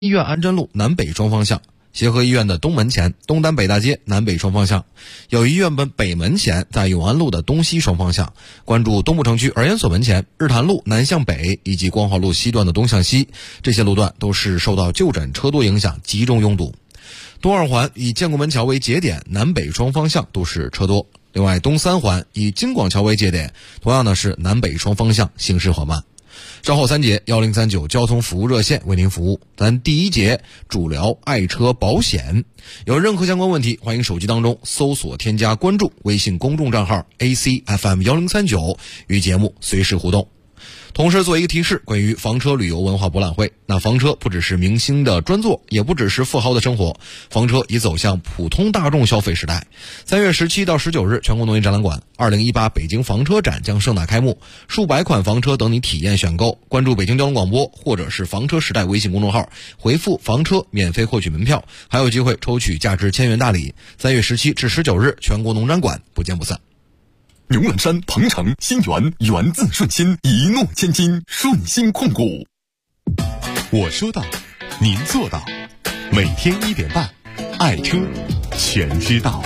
医院安贞路南北双方向，协和医院的东门前，东单北大街南北双方向，友谊医院北门前，在永安路的东西双方向。关注东部城区儿研所门前，日坛路南向北以及光华路西段的东向西，这些路段都是受到就诊车多影响，集中拥堵。东二环以建国门桥为节点，南北双方向都是车多。另外，东三环以京广桥为节点，同样是南北双方向行驶缓慢。稍后3节1039交通服务热线为您服务。咱第1节主聊爱车保险，有任何相关问题，欢迎手机当中搜索添加关注微信公众账号 ACFM1039，与节目随时互动。同时做一个提示，关于房车旅游文化博览会，那房车不只是明星的专座，也不只是富豪的生活，房车已走向普通大众消费时代。3月17到19日，全国农业展览馆2018北京房车展将盛大开幕，数百款房车等你体验选购。关注北京交通广播或者是房车时代微信公众号，回复房车免费获取门票，还有机会抽取价值1000元大礼。3月17至19日，全国农展馆不见不散。 牛栏山、鹏城、新源，源自顺心，一诺千金，顺心控股。我说到，您做到。每天1点半，爱车全知道。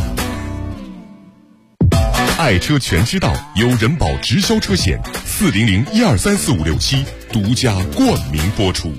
爱车全知道由人保直销车险400123456独家冠名播出。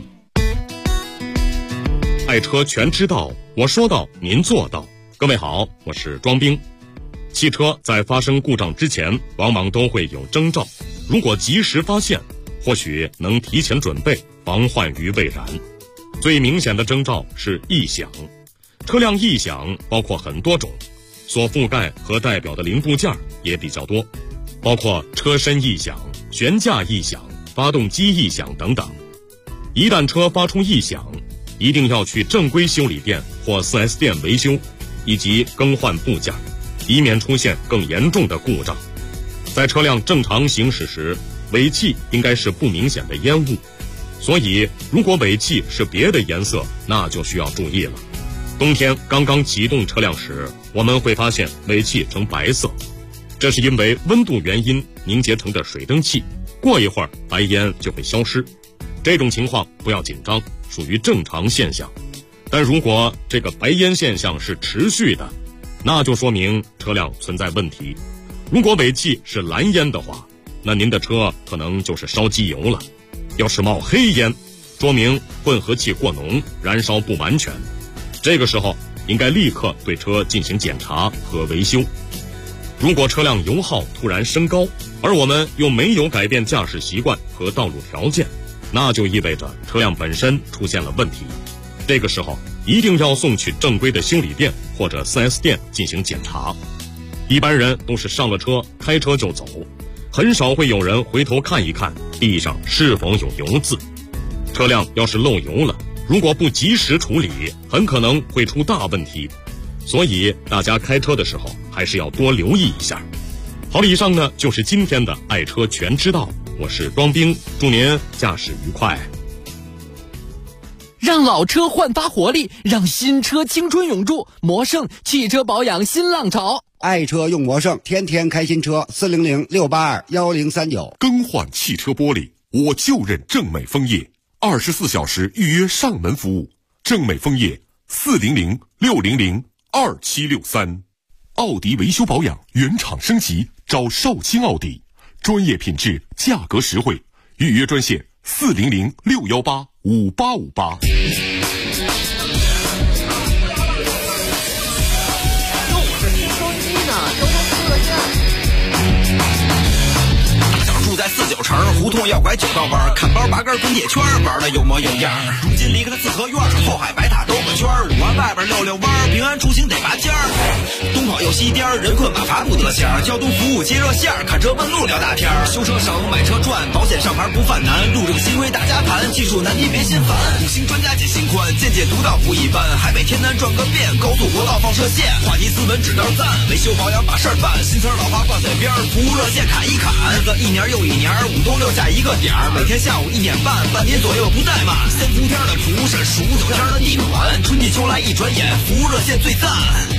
爱车全知道，我说到，您做到。各位好，我是庄兵。汽车在发生故障之前，往往都会有征兆，如果及时发现，或许能提前准备，防患于未然。最明显的征兆是异响。车辆异响包括很多种，所覆盖和代表的零部件也比较多，包括车身异响、悬架异响、发动机异响等等。一旦车发出异响，一定要去正规修理店或 4S 店维修，以及更换部件，以免出现更严重的故障。在车辆正常行驶时，尾气应该是不明显的烟雾，所以如果尾气是别的颜色，那就需要注意了。冬天刚刚启动车辆时，我们会发现尾气呈白色，这是因为温度原因凝结成的水蒸气，过一会儿白烟就会消失。这种情况不要紧张，属于正常现象。但如果这个白烟现象是持续的，那就说明车辆存在问题。如果尾气是蓝烟的话，那您的车可能就是烧机油了。要是冒黑烟，说明混合气过浓，燃烧不完全。这个时候应该立刻对车进行检查和维修。如果车辆油耗突然升高，而我们又没有改变驾驶习惯和道路条件，那就意味着车辆本身出现了问题。这个时候一定要送去正规的修理店或者 4S 店进行检查。一般人都是上了车开车就走，很少会有人回头看一看地上是否有油渍。车辆要是漏油了，如果不及时处理，很可能会出大问题。所以大家开车的时候还是要多留意一下。好了，以上呢就是今天的爱车全知道，我是庄兵，祝您驾驶愉快。 让老车焕发活力，让新车青春永驻。魔盛汽车保养新浪潮， 爱车用魔盛，天天开新车。400-682-1039。 更换汽车玻璃，我就认正美枫叶，24小时预约上门服务。正美枫叶400-600-2763。奥迪维修保养原厂升级，找少卿奥迪，专业品质，价格实惠。预约专线400-618-5858。 住在49城，胡同要拐9道弯，看包8根滚铁圈，玩的有模有样。如今离开了四合院，后海白塔兜个圈，5环外边溜溜弯，平安出行得拔尖儿。东跑又西颠，人困马乏不得闲，交通服务接热线，看车问路聊大天，修车省买车赚，保险上牌不犯难，路这个新规大家谈，技术难题别心烦。5星专家解心宽，见解独到不一般，海北天南转个遍，高速国道放射线，话题斯文指道赞，维修保养把事儿办，新词老话挂嘴边，服务热线砍一砍，日子一年又一年，5冬6夏一个点儿，每天下午1点半，半年左右不怠慢。先伏天的蒲是数9天的地暖，春季秋来一转眼，服务热线最赞。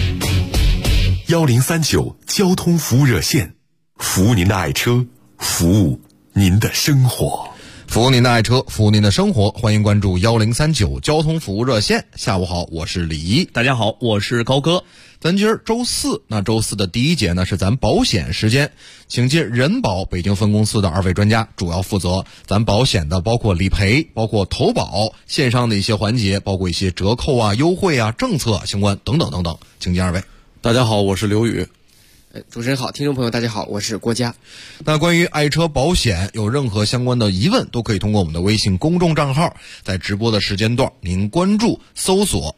1039交通服务热线，服务您的爱车，服务您的生活。 服务您的爱车，服务您的生活，欢迎关注1039交通服务热线。下午好，我是李一。 大家好，我是高哥。 咱今儿周四，那周四的第一节呢是咱保险时间，请进人保北京分公司的2位专家，主要负责咱保险的包括理赔、包括投保、线上的一些环节，包括一些折扣啊、优惠啊、政策相关等等等等，请进2位。 大家好，我是刘宇。 主持人好，听众朋友大家好，我是郭佳。 那关于爱车保险有任何相关的疑问，都可以通过我们的微信公众账号，在直播的时间段您关注搜索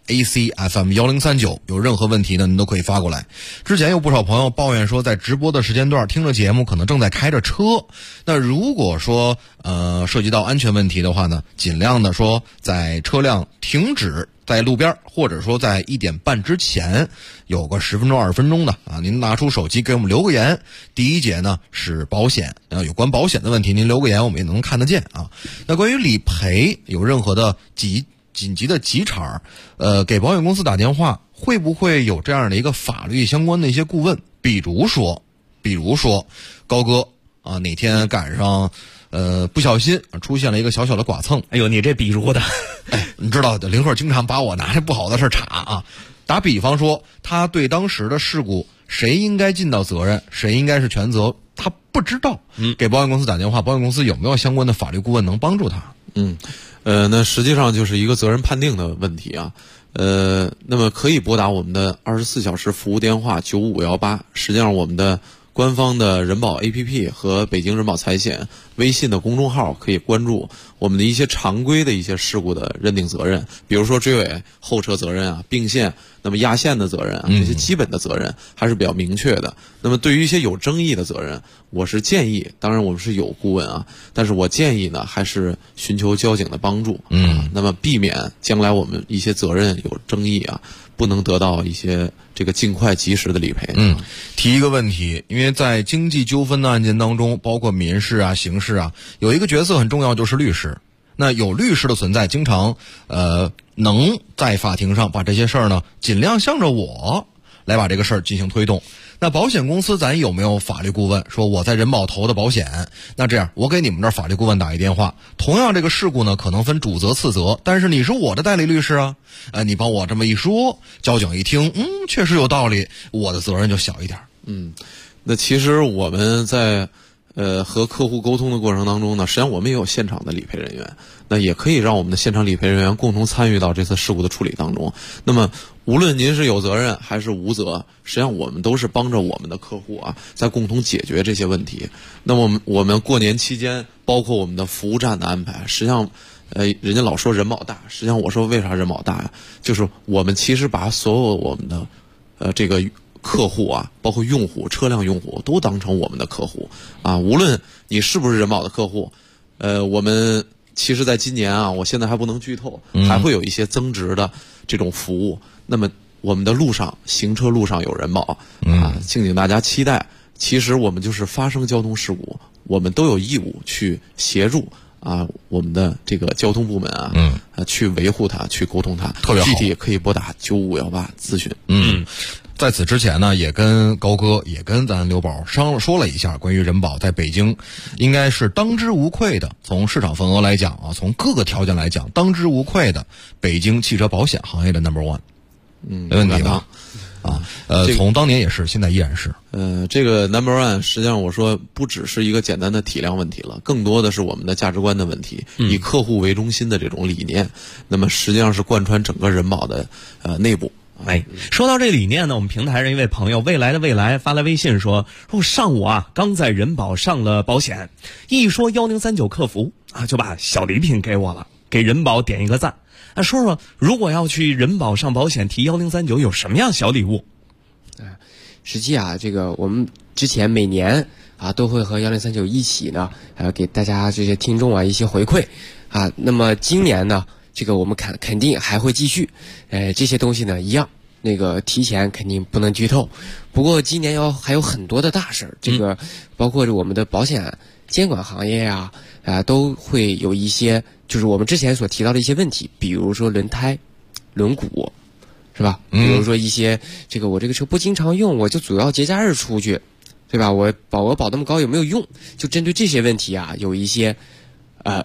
ACFM1039，有任何问题呢您都可以发过来。之前有不少朋友抱怨说，在直播的时间段听着节目可能正在开着车，那如果说涉及到安全问题的话呢，尽量的说在车辆停止在路边，或者说在1点半之前有个10分钟20分钟的啊，您拿出手机给我们留个言。第一节呢是保险，有关保险的问题您留个言我们也能看得见啊。那关于理赔有任何的紧急的急茬给保险公司打电话，会不会有这样的一个法律相关的一些顾问？比如说高哥啊，哪天赶上不小心出现了一个小小的剐蹭。 哎呦，你这比如的， 你知道的，林鹤经常把我拿这不好的事查啊。打比方说，他对当时的事故谁应该尽到责任，谁应该是全责，他不知道。给保险公司打电话，保险公司有没有相关的法律顾问能帮助他？ 那实际上就是一个责任判定的问题啊。那么可以拨打我们的24小时服务电话95518，实际上我们的官方的人保 APP 和北京人保财险微信的公众号可以关注我们的一些常规的一些事故的认定责任，比如说追尾、后车责任啊、并线，那么压线的责任啊，这些基本的责任还是比较明确的。那么对于一些有争议的责任，我是建议，当然我们是有顾问啊，但是我建议呢还是寻求交警的帮助，那么避免将来我们一些责任有争议啊，不能得到一些这个尽快及时的理赔。 提一个问题，因为在经济纠纷的案件当中，包括民事啊、刑事啊，有一个角色很重要，就是律师。那有律师的存在，经常能在法庭上把这些事儿呢，尽量向着我来把这个事儿进行推动。那保险公司咱有没有法律顾问？说我在人保投的保险，那这样我给你们这儿法律顾问打一电话，同样这个事故呢可能分主责次责，但是你是我的代理律师啊，你帮我这么一说，交警一听，确实有道理，我的责任就小一点。 那其实我们在和客户沟通的过程当中呢，实际上我们也有现场的理赔人员，那也可以让我们的现场理赔人员共同参与到这次事故的处理当中。那么无论您是有责任还是无责，实际上我们都是帮着我们的客户啊，在共同解决这些问题。那么我们过年期间，包括我们的服务站的安排，实际上人家老说人保大，实际上我说为啥人保大呀？就是我们其实把所有我们的这个客户啊，包括用户、车辆用户都当成我们的客户啊，无论你是不是人保的客户，我们其实在今年啊，我现在还不能剧透，还会有一些增值的这种服务。那么我们的路上行车路上有人保啊，敬请大家期待。其实我们就是发生交通事故，我们都有义务去协助啊，我们的这个交通部门啊，去维护它，去沟通它。 特别好， 具体可以拨打9518咨询。 在此之前呢，也跟高哥也跟咱刘宝说了一下关于人保在北京应该是当之无愧的，从市场份额来讲啊，从各个条件来讲，当之无愧的北京汽车保险行业的 No.1。没问题吧？从当年也是，现在依然是。 这个 No.1 实际上我说不只是一个简单的体量问题了，更多的是我们的价值观的问题，以客户为中心的这种理念，那么实际上是贯穿整个人保的内部。 说到这理念呢，我们平台上一位朋友未来的未来发来微信说上午啊刚在人保上了保险，一说1039客服啊就把小礼品给我了，给人保点一个赞。说说如果要去人保上保险提1039有什么样小礼物？ 实际啊，这个我们之前每年啊都会和1039一起呢，给大家这些听众啊一些回馈啊。那么今年呢，这个我们肯定还会继续，这些东西呢一样，那个提前肯定不能剧透。不过今年还有很多的大事儿，这个包括我们的保险监管行业呀，都会有一些就是我们之前所提到的一些问题，比如说轮胎、轮毂，是吧？比如说一些这个我这个车不经常用，我就主要节假日出去，对吧？我保额保那么高有没有用？就针对这些问题啊，有一些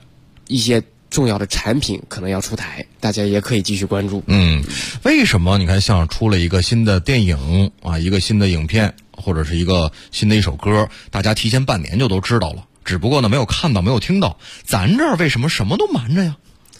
一些重要的产品可能要出台，大家也可以继续关注。 为什么你看像出了一个新的电影啊，一个新的影片，或者是一个新的一首歌，大家提前半年就都知道了，只不过呢没有看到，没有听到。咱这儿为什么什么都瞒着呀？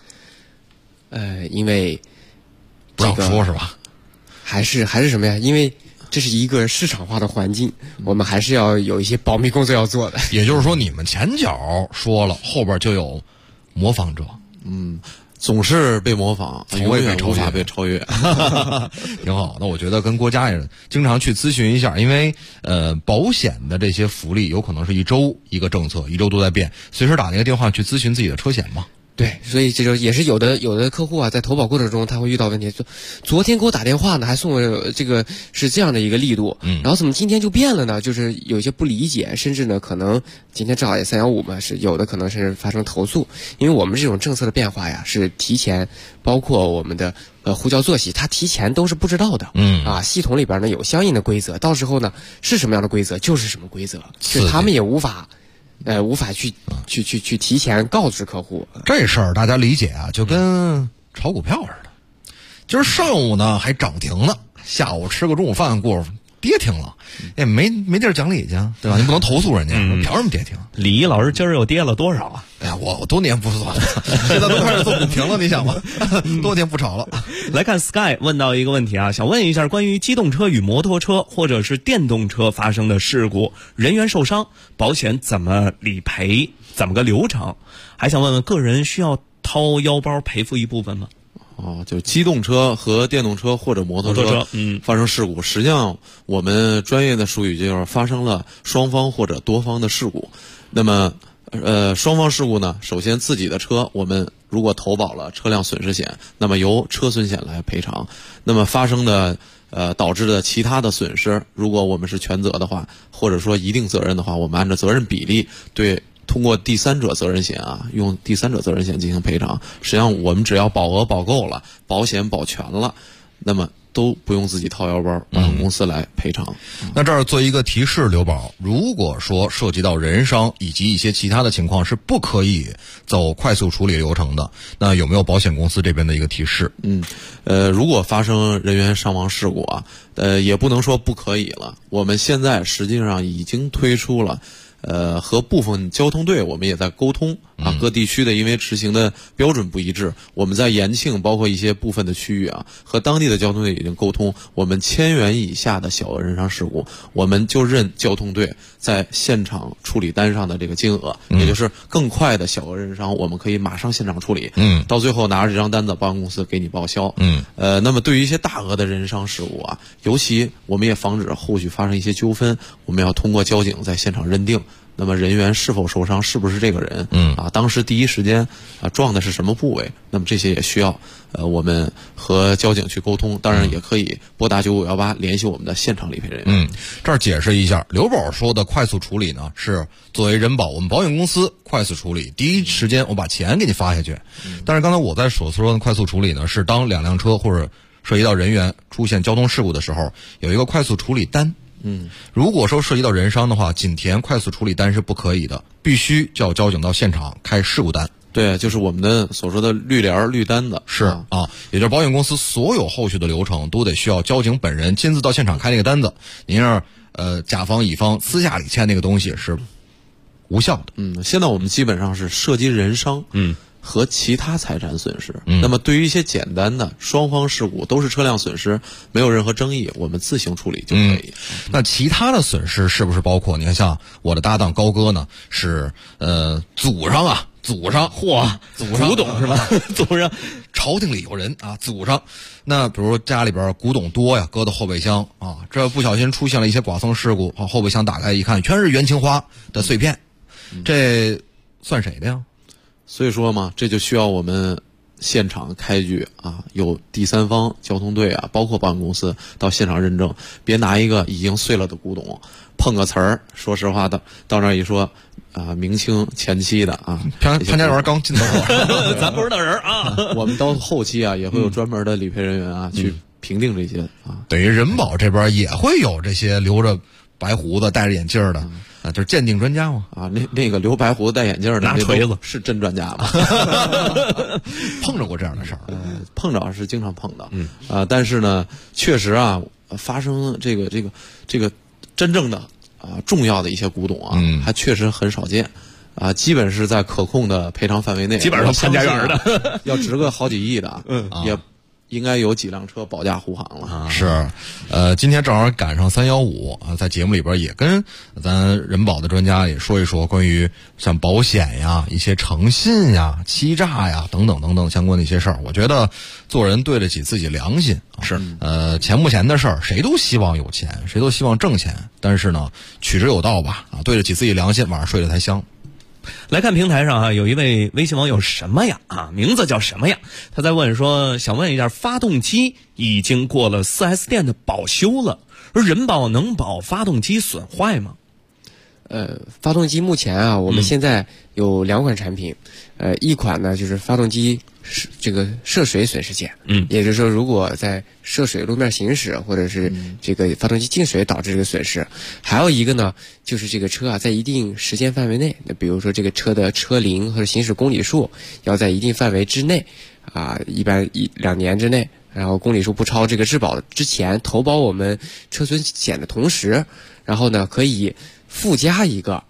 因为不让说是吧？ 还是什么呀？因为这是一个市场化的环境，我们还是要有一些保密工作要做的。 也就是说，你们前脚说了，后边就有模仿者。 总是被模仿， 从未被无法被超越。 挺好。那我觉得跟国家也经常去咨询一下，因为保险的这些福利有可能是一周一个政策，一周都在变，随时打那个电话去咨询自己的车险嘛。 对，所以这就也是有的客户啊，在投保过程中他会遇到问题。昨天给我打电话呢，还送我这个是这样的一个力度，然后怎么今天就变了呢？就是有一些不理解，甚至呢可能今天正好也315嘛，是有的可能是发生投诉，因为我们这种政策的变化呀，是提前，包括我们的呼叫作息，它提前都是不知道的，系统里边呢有相应的规则，到时候呢是什么样的规则就是什么规则，是他们也无法去提前告知客户。 这事儿大家理解啊，就跟炒股票似的。今儿上午呢还涨停呢，下午吃个中午饭过跌停了，也没地儿讲理去，对吧？你不能投诉人家，凭什么跌停？ 李毅老师今儿又跌了多少啊？ 哎呀，我多年不做了，现在都开始做股评了，你想吧，多年不炒了。 来看 Sky 问到一个问题啊，想问一下关于机动车与摩托车或者是电动车发生的事故，人员受伤，保险怎么理赔，怎么个流程？还想问问个人需要掏腰包赔付一部分吗？ 就机动车和电动车或者摩托车发生事故，实际上我们专业的术语就是发生了双方或者多方的事故。那么双方事故呢，首先自己的车我们如果投保了车辆损失险，那么由车损险来赔偿。那么发生的导致的其他的损失，如果我们是全责的话，或者说一定责任的话，我们按照责任比例通过第三者责任险用第三者责任险进行赔偿。实际上我们只要保额保够了，保险保全了，那么都不用自己掏腰包，保险公司来赔偿。 那这儿做一个提示，刘宝，如果说涉及到人伤以及一些其他的情况是不可以走快速处理流程的，那有没有保险公司这边的一个提示？ 如果发生人员伤亡事故也不能说不可以了。我们现在实际上已经推出了和部分交通队我们也在沟通各地区的因为执行的标准不一致，我们在延庆包括一些部分的区域和当地的交通队已经沟通，我们1000元以下的小额人伤事故，我们就认交通队在现场处理单上的这个金额，也就是更快的小额人伤，我们可以马上现场处理，到最后拿着这张单子，保险公司给你报销。那么对于一些大额的人伤事故尤其我们也防止后续发生一些纠纷，我们要通过交警在现场认定。那么人员是否受伤，是不是这个人当时第一时间撞的是什么部位，那么这些也需要我们和交警去沟通，当然也可以拨打9518联系我们的现场理赔人员。 这儿解释一下，刘宝说的快速处理呢，是作为人保，我们保险公司快速处理，第一时间我把钱给你发下去。但是刚才我在所说的快速处理呢，是当2辆车或者涉及到人员出现交通事故的时候，有一个快速处理单。如果说涉及到人伤的话，仅填快速处理单是不可以的，必须叫交警到现场开事故单。 对，就是我们的所说的绿联绿单子。 是也就是保险公司所有后续的流程都得需要交警本人亲自到现场开那个单子。您让甲方乙方私下里签那个东西是无效的。 现在我们基本上是涉及人伤和其他财产损失。那么对于一些简单的双方事故，都是车辆损失，没有任何争议，我们自行处理就可以。 那其他的损失是不是包括？你看，像我的搭档高哥呢，是祖上古董是吧？祖上朝廷里有人祖上。那比如家里边古董多呀，搁到后备箱这不小心出现了一些剐蹭事故后备箱打开一看，全是元青花的碎片，这算谁的呀？ 所以说嘛，这就需要我们现场开具有第三方交通队包括保险公司到现场认证，别拿一个已经碎了的古董碰个瓷儿，说实话到那儿一说明清前期的潘家园刚进到咱不是那人我们到后期也会有专门的理赔人员去评定这些等于人保这边也会有这些留着白胡子戴着眼镜的啊，就是鉴定专家嘛。 啊，那个留白胡子戴眼镜的拿锤子是真专家吗？ 碰着过这样的事儿？ 碰着是经常碰到。但是呢，确实啊，发生这个真正的重要的一些古董啊，还确实很少见。基本是在可控的赔偿范围内， 基本上潘家园的， 要值个好几亿的，也应该有几辆车保驾护航了。 是，今天正好赶上315啊，在节目里边也跟咱人保的专家也说一说关于像保险呀、一些诚信呀、欺诈呀等等等等相关的一些事儿。我觉得做人对得起自己良心啊。 是， 钱不钱的事儿，谁都希望有钱，谁都希望挣钱，但是呢，取之有道吧，对得起自己良心，晚上睡得才香。 来看平台上有一位微信网友什么呀名字叫什么呀？他在问说，想问一下，发动机已经过了 4S 店的保修了，而人保能保发动机损坏吗？ 发动机目前我们现在有2款产品，一款呢就是发动机这个涉水损失险，也就是说，如果在涉水路面行驶或者是这个发动机进水导致这个损失，还有一个呢就是这个车在一定时间范围内，那比如说这个车的车龄或者行驶公里数要在一定范围之内，一般1-2年之内，然后公里数不超这个质保之前投保我们车损险的同时，然后呢可以附加一个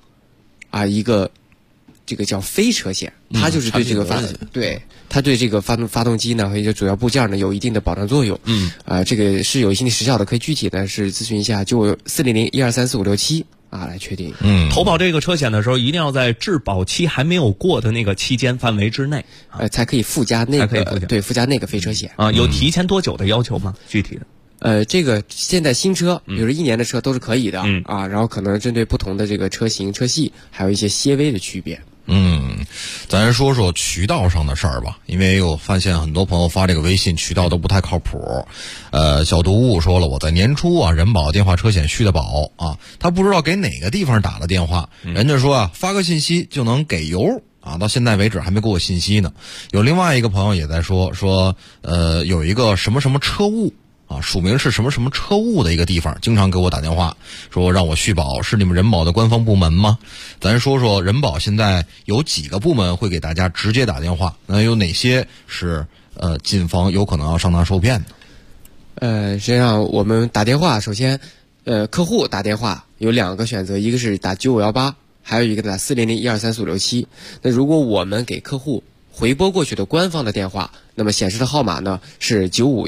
这个叫非车险，它就是对这个它对这个发动机呢和一些主要部件呢有一定的保障作用。这个是有一定时效的，可以具体的是咨询一下9400-1234567来确定。 投保这个车险的时候，一定要在质保期还没有过的那个期间范围之内， 才可以附加那个附加那个非车险有提前多久的要求吗？具体的？ 这个现在新车，比如说1年的车都是可以的然后可能针对不同的这个车型、车系，还有一些些微的区别。 咱说说渠道上的事儿吧，因为我发现很多朋友发这个微信渠道都不太靠谱。小毒物说了，我在年初人保电话车险续的保他不知道给哪个地方打了电话，人家说发个信息就能给油到现在为止还没给我信息呢。有另外一个朋友也在说有一个什么什么车务署名是什么什么车务的一个地方，经常给我打电话说让我续保，是你们人保的官方部门吗？咱说说人保现在有几个部门会给大家直接打电话，那有哪些是谨防有可能要上当受骗的？实际上我们打电话，首先客户打电话有2个选择，一个是打9518，还有一个打400-1234567。那如果我们给客户回拨过去的官方的电话，那么显示的号码呢是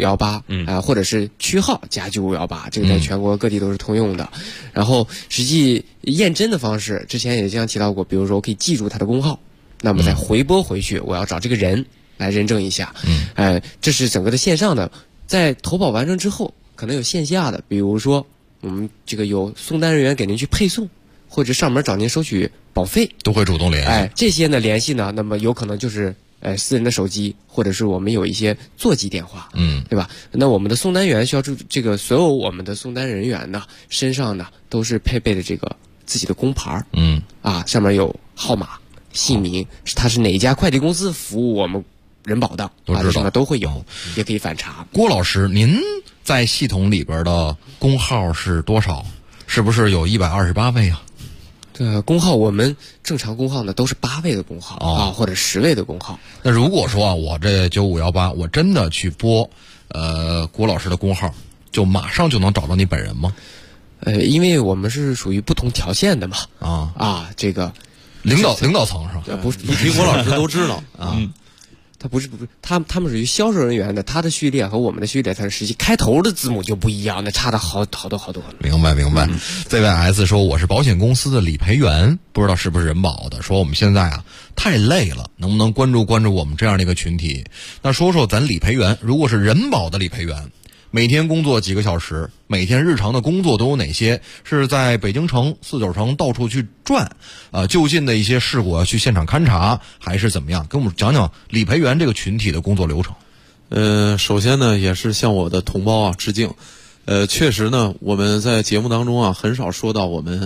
9518，或者是区号加9518，这个在全国各地都是通用的。然后实际验真的方式，之前也经常提到过，比如说我可以记住他的工号，那么再回拨回去，我要找这个人来认证一下。这是整个的线上的。在投保完成之后，可能有线下的，比如说我们这个有送单人员给您去配送，或者上门找您收取保费， 都会主动联系。 这些呢联系呢，那么有可能就是私人的手机，或者是我们有一些座机电话，对吧？那我们的送单员需要这个所有我们的送单人员呢身上呢都是配备的这个自己的工牌，上面有号码、姓名，他是哪家快递公司服务我们人保的，这上面都会有，也可以反查。 郭老师，您在系统里边的工号是多少？是不是有128位啊？ 工号我们正常工号呢都是8位的工号或者10位的工号。 那如果说我这9518我真的去拨郭老师的工号，就马上就能找到你本人吗？ 因为我们是属于不同条线的嘛。这个领导层是吧？ 不是， 李国老师都知道他不是，他们属于销售人员的，他的序列和我们的序列，它实际开头的字母就不一样，那差的好多。 明白。ZYS 说我是保险公司的理赔员，不知道是不是人保的，说我们现在太累了，能不能关注我们这样的一个群体？那说说咱理赔员，如果是人保的理赔员，每天工作几个小时，每天日常的工作都有哪些？是在北京城、四九城到处去转，就近的一些事故去现场勘查，还是怎么样？跟我们讲讲理赔员这个群体的工作流程。 首先呢，也是向我的同胞致敬。确实呢，我们在节目当中很少说到我们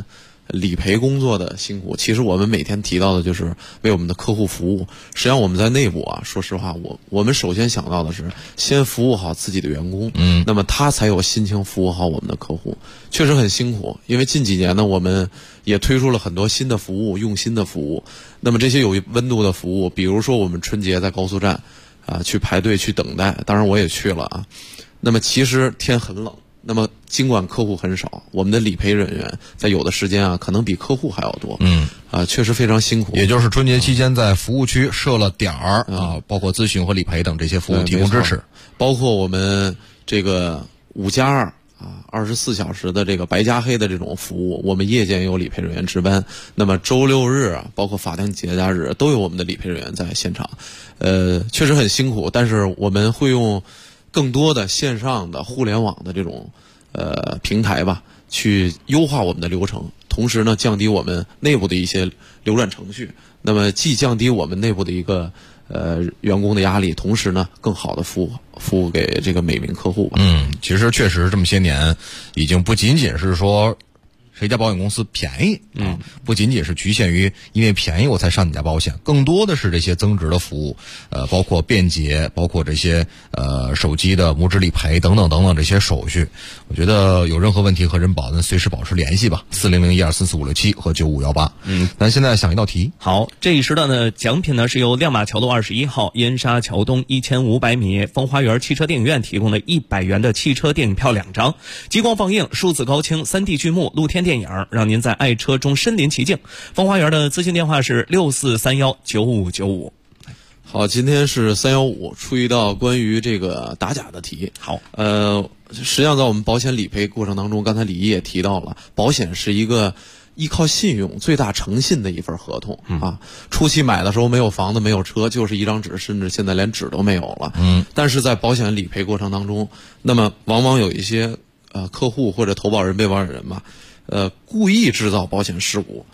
理赔工作的辛苦，其实我们每天提到的就是为我们的客户服务。实际上我们在内部啊，说实话，我们首先想到的是先服务好自己的员工，那么他才有心情服务好我们的客户。确实很辛苦，因为近几年呢，我们也推出了很多新的服务，用心的服务。那么这些有温度的服务，比如说我们春节在高速站去排队去等待，当然我也去了啊。那么其实天很冷，那么尽管客户很少，我们的理赔人员在有的时间啊，可能比客户还要多。确实非常辛苦。 也就是春节期间在服务区设了点儿包括咨询和理赔等这些服务提供支持， 包括我们这个5+2。24小时的这个白加黑的这种服务，我们夜间有理赔人员值班，那么周六日包括法定节假日都有我们的理赔人员在现场。确实很辛苦，但是我们会用更多的线上的互联网的这种平台吧，去优化我们的流程，同时呢降低我们内部的一些流转程序，那么既降低我们内部的一个员工的压力，同时呢更好的服务给这个每名客户吧。 其实确实这么些年已经不仅仅是说谁家保险公司便宜不仅仅是局限于因为便宜我才上你家保险，更多的是这些增值的服务，包括便捷，包括这些手机的拇指理赔等等等等这些手续。我觉得有任何问题和人保咱随时保持联系吧，40012445567和9518。咱现在想一道题。 好，这一时段的奖品呢是由亮马桥路21号燕莎桥东1500米风花园汽车电影院提供的100元的汽车电影票2张，激光放映、数字高清、3D 剧目、露天电影，让您在爱车中身临其境。风花园的咨询电话是64319595。 好，今天是315出一道关于这个打假的题。 好， 实际上在我们保险理赔过程当中，刚才李毅也提到了，保险是一个依靠信用、最大诚信的一份合同初期买的时候没有房子、没有车，就是一张纸，甚至现在连纸都没有了。但是在保险理赔过程当中，那么往往有一些客户或者投保人、被保险人吧，故意制造保险事故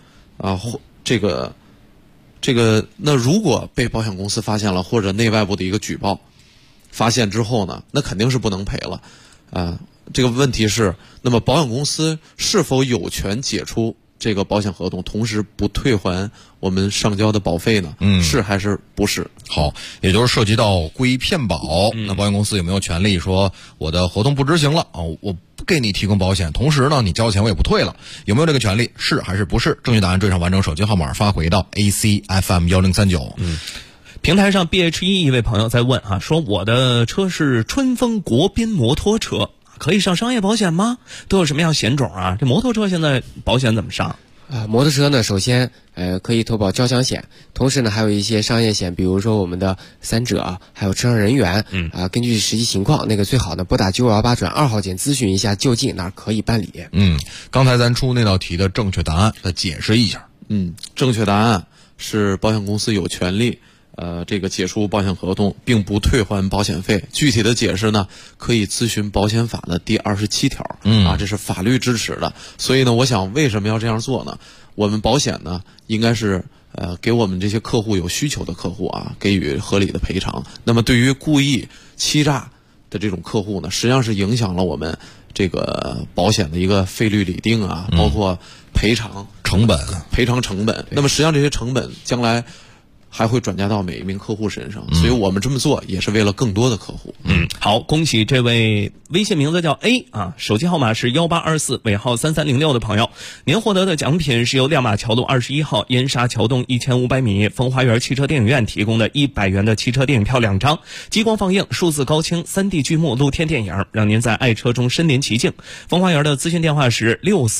那如果被保险公司发现了，或者内外部的一个举报发现之后呢，那肯定是不能赔了。这个问题是，那么保险公司是否有权解除这个保险合同，同时不退还我们上交的保费呢？是还是不是？ 好，也就是涉及到故意骗保，那保险公司有没有权利说我的合同不执行了我不给你提供保险，同时呢你交钱我也不退了，有没有这个权利？是还是不是？正确答案缀上完整手机号码发回到 ACFM1039。 平台上 BH1 一位朋友在问说我的车是春风国宾摩托车，可以上商业保险吗？都有什么样险种啊？这摩托车现在保险怎么上？ 摩托车呢，首先可以投保交强险，同时呢还有一些商业险，比如说我们的3者，还有车上人员。根据实际情况，那个最好呢拨打9518转2号键咨询一下究竟哪儿可以办理。 刚才咱出那道题的正确答案再解释一下。 正确答案是保险公司有权利这个解除保险合同并不退还保险费。具体的解释呢，可以咨询保险法的第27条。这是法律支持的。所以呢，我想为什么要这样做呢？我们保险呢，应该是给我们这些客户有需求的客户给予合理的赔偿。那么对于故意欺诈的这种客户呢，实际上是影响了我们这个保险的一个费率理定包括赔偿成本。那么实际上这些成本将来还会转嫁到每一名客户身上，所以我们这么做也是为了更多的客户。 好，恭喜这位微信名字叫 A 手机号码是1824尾号3306的朋友，您获得的奖品是由亮马桥路21号燕莎桥东1500米风花园汽车电影院提供的100元的汽车电影票2张，激光放映、数字高清、3D 剧目、露天电影，让您在爱车中身临其境。风花园的咨询电话是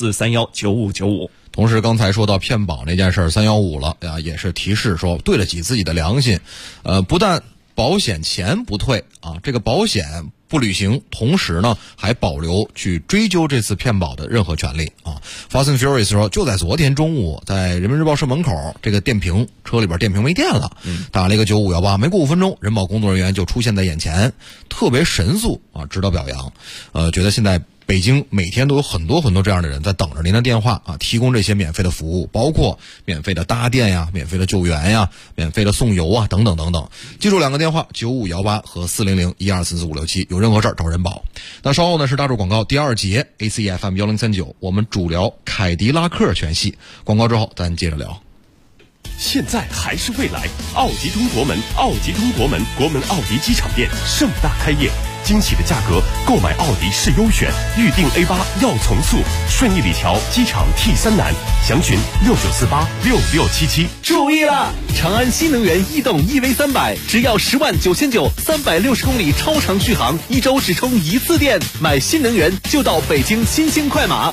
64319595。 同时刚才说到骗保那件事315了也是提示说对得起自己的良心。不但保险钱不退这个保险不履行，同时呢还保留去追究这次骗保的任何权利Fast and Furious 说，就在昨天中午，在人民日报社门口，这个车里边电瓶没电了，打了一个9518，没过5分钟，人保工作人员就出现在眼前，特别神速值得表扬。觉得现在北京每天都有很多这样的人在等着您的电话啊，提供这些免费的服务，包括免费的搭电呀、免费的救援呀、免费的送油啊等等等等。记住2个电话9518和400-1234567，有任何事儿找人保。那稍后呢是大众广告第2节 ACFM 1039，我们主聊凯迪拉克全系。广告之后咱接着聊。 现在还是未来，奥迪通国门，奥迪通国门，国门奥迪机场店盛大开业，惊喜的价格，购买奥迪是优选，预定 A8 要从速，顺义里桥机场 T3南，详询69486677。 注意了，长安新能源逸动 EV300，只要10.999，360公里超长续航，1周只充1次电。买新能源就到北京新兴快马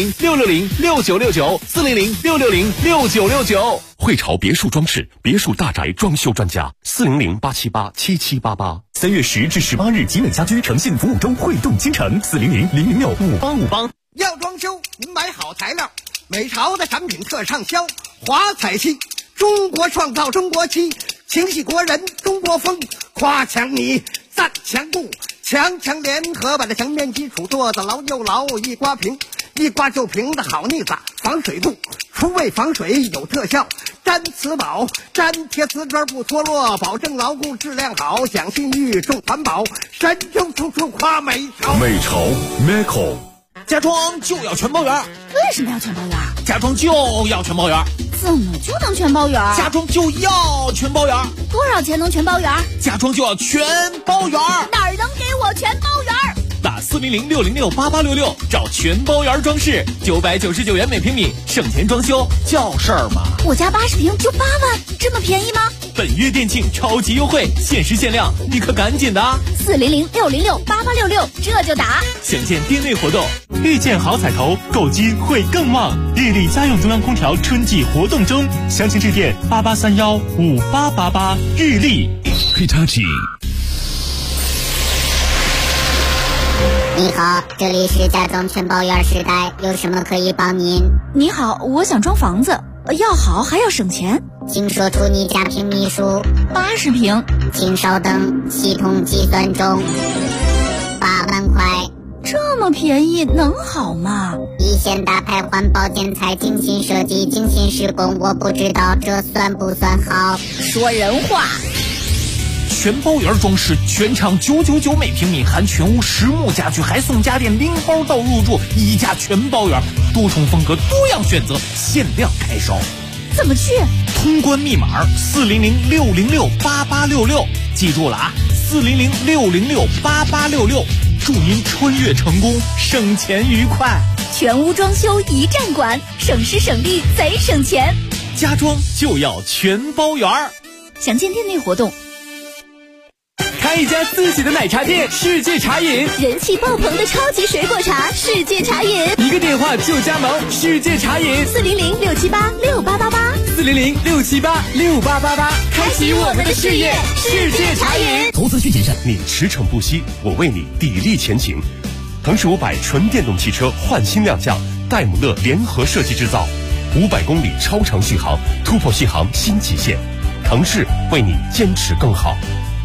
，400-660-6969，400-660-6969。 汇潮别墅装饰，别墅大宅装修专家，400-878-7788。3月10至18日，集美家居诚信服务中，汇动金城，400-006-5858。 要装修，您买好材料，美潮的产品特畅销，华彩漆，中国创造中国漆，情系国人中国风，夸墙你，赞墙布，强联合把这墙面基础做得牢又牢，一刮平，一刮就平的好腻子，防水度，除味防水有特效，粘瓷宝，粘贴瓷砖不脱落，保证牢固质量好，讲信誉重环保，神州处处夸美潮。 美潮 Meco。 家装就要全包圆。 为什么要全包圆？ 家装就要全包圆。 怎么就能全包圆？ 家装就要全包圆。 多少钱能全包圆？ 家装就要全包圆。 哪儿能给我全包圆？ 打400-606-8866找全包圆装饰，999元每平米，省钱装修叫事儿吗？ 我家80平就8万，这么便宜吗？ 本月店庆超级优惠，限时限量，你可赶紧的 ！400-606-8866，这就打。 详见店内活动，遇见好彩头，购机会更旺。日立家用中央空调春季活动中，详情致电88315888。日立 Hitachi。 你好，这里是家装全包圆时代，有什么可以帮您？ 你好，我想装房子，要好还要省钱， 请说出你家平米数。 80平。 请稍等，系统计算中。8万块。 这么便宜能好吗？ 一线大牌环保建材，精心设计，精心施工，我不知道这算不算好。 说人话。 全包圆装饰，全场999每平米，含全屋实木家具，还送家电零包到入住，1家全包圆，多重风格，多样选择，限量开烧。 怎么去？ 通关密码400-606-8866，记住了啊，400-606-8866，祝您穿越成功，省钱愉快。 全屋装修一站管，省时省力贼省钱。 家装就要全包圆。 详见店内活动。 开一家自己的奶茶店，世界茶饮， 人气爆棚的超级水果茶，世界茶饮， 一个电话就加盟，世界茶饮 400-678-6888，400-678-6888， 开启我们的事业，世界茶饮。 投资需谨慎，你驰骋不息，我为你砥砺前行。腾势500纯电动汽车焕新亮相，戴姆勒联合设计制造，500公里超长续航，突破续航新极限。腾势为你坚持更好。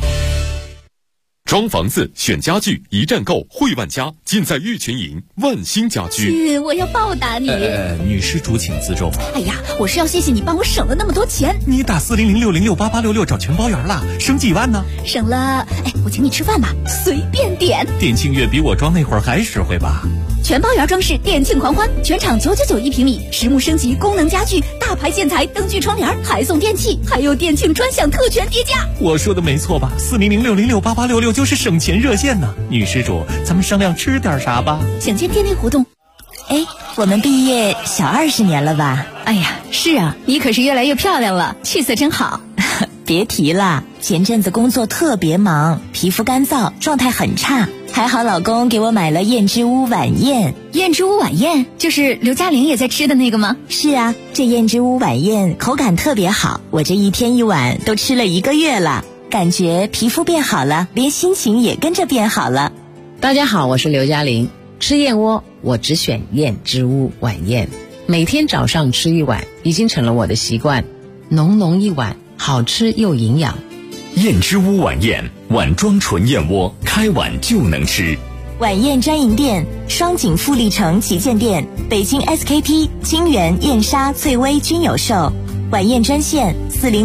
装房子选家具一站购，汇万家，尽在玉群营万兴家居。 我要报答你。 女施主请自重。 哎呀，我是要谢谢你帮我省了那么多钱。 你打400-606-8866找全包圆了，省几万呢？ 省了，我请你吃饭吧，随便点。 店庆月比我装那会儿还实惠吧？ 全包圆装饰店庆狂欢，全场999一平米，实木升级，功能家具，大牌建材，灯具窗帘，还送电器，还有店庆专享特权叠加。 我说的没错吧？400-606-8866就是省钱热线呢。女施主，咱们商量吃点啥吧？ 想见店内活动。 我们毕业小20年了吧？ 哎呀，是啊，你可是越来越漂亮了，气色真好。 别提了，前阵子工作特别忙，皮肤干燥，状态很差。还好老公给我买了燕之屋晚宴。 燕之屋晚宴就是刘嘉玲也在吃的那个吗？ 是啊，这燕之屋晚宴口感特别好，我这一天一碗都吃了1个月了，感觉皮肤变好了，连心情也跟着变好了。 大家好，我是刘嘉玲。吃燕窝我只选燕之屋晚宴，每天早上吃1碗已经成了我的习惯，浓浓一碗，好吃又营养。 燕之屋晚宴，碗装纯燕窝，开碗就能吃。 晚宴专营店：双井富力城旗舰店、北京 SKP、金源、燕莎、翠微均有售。晚宴专线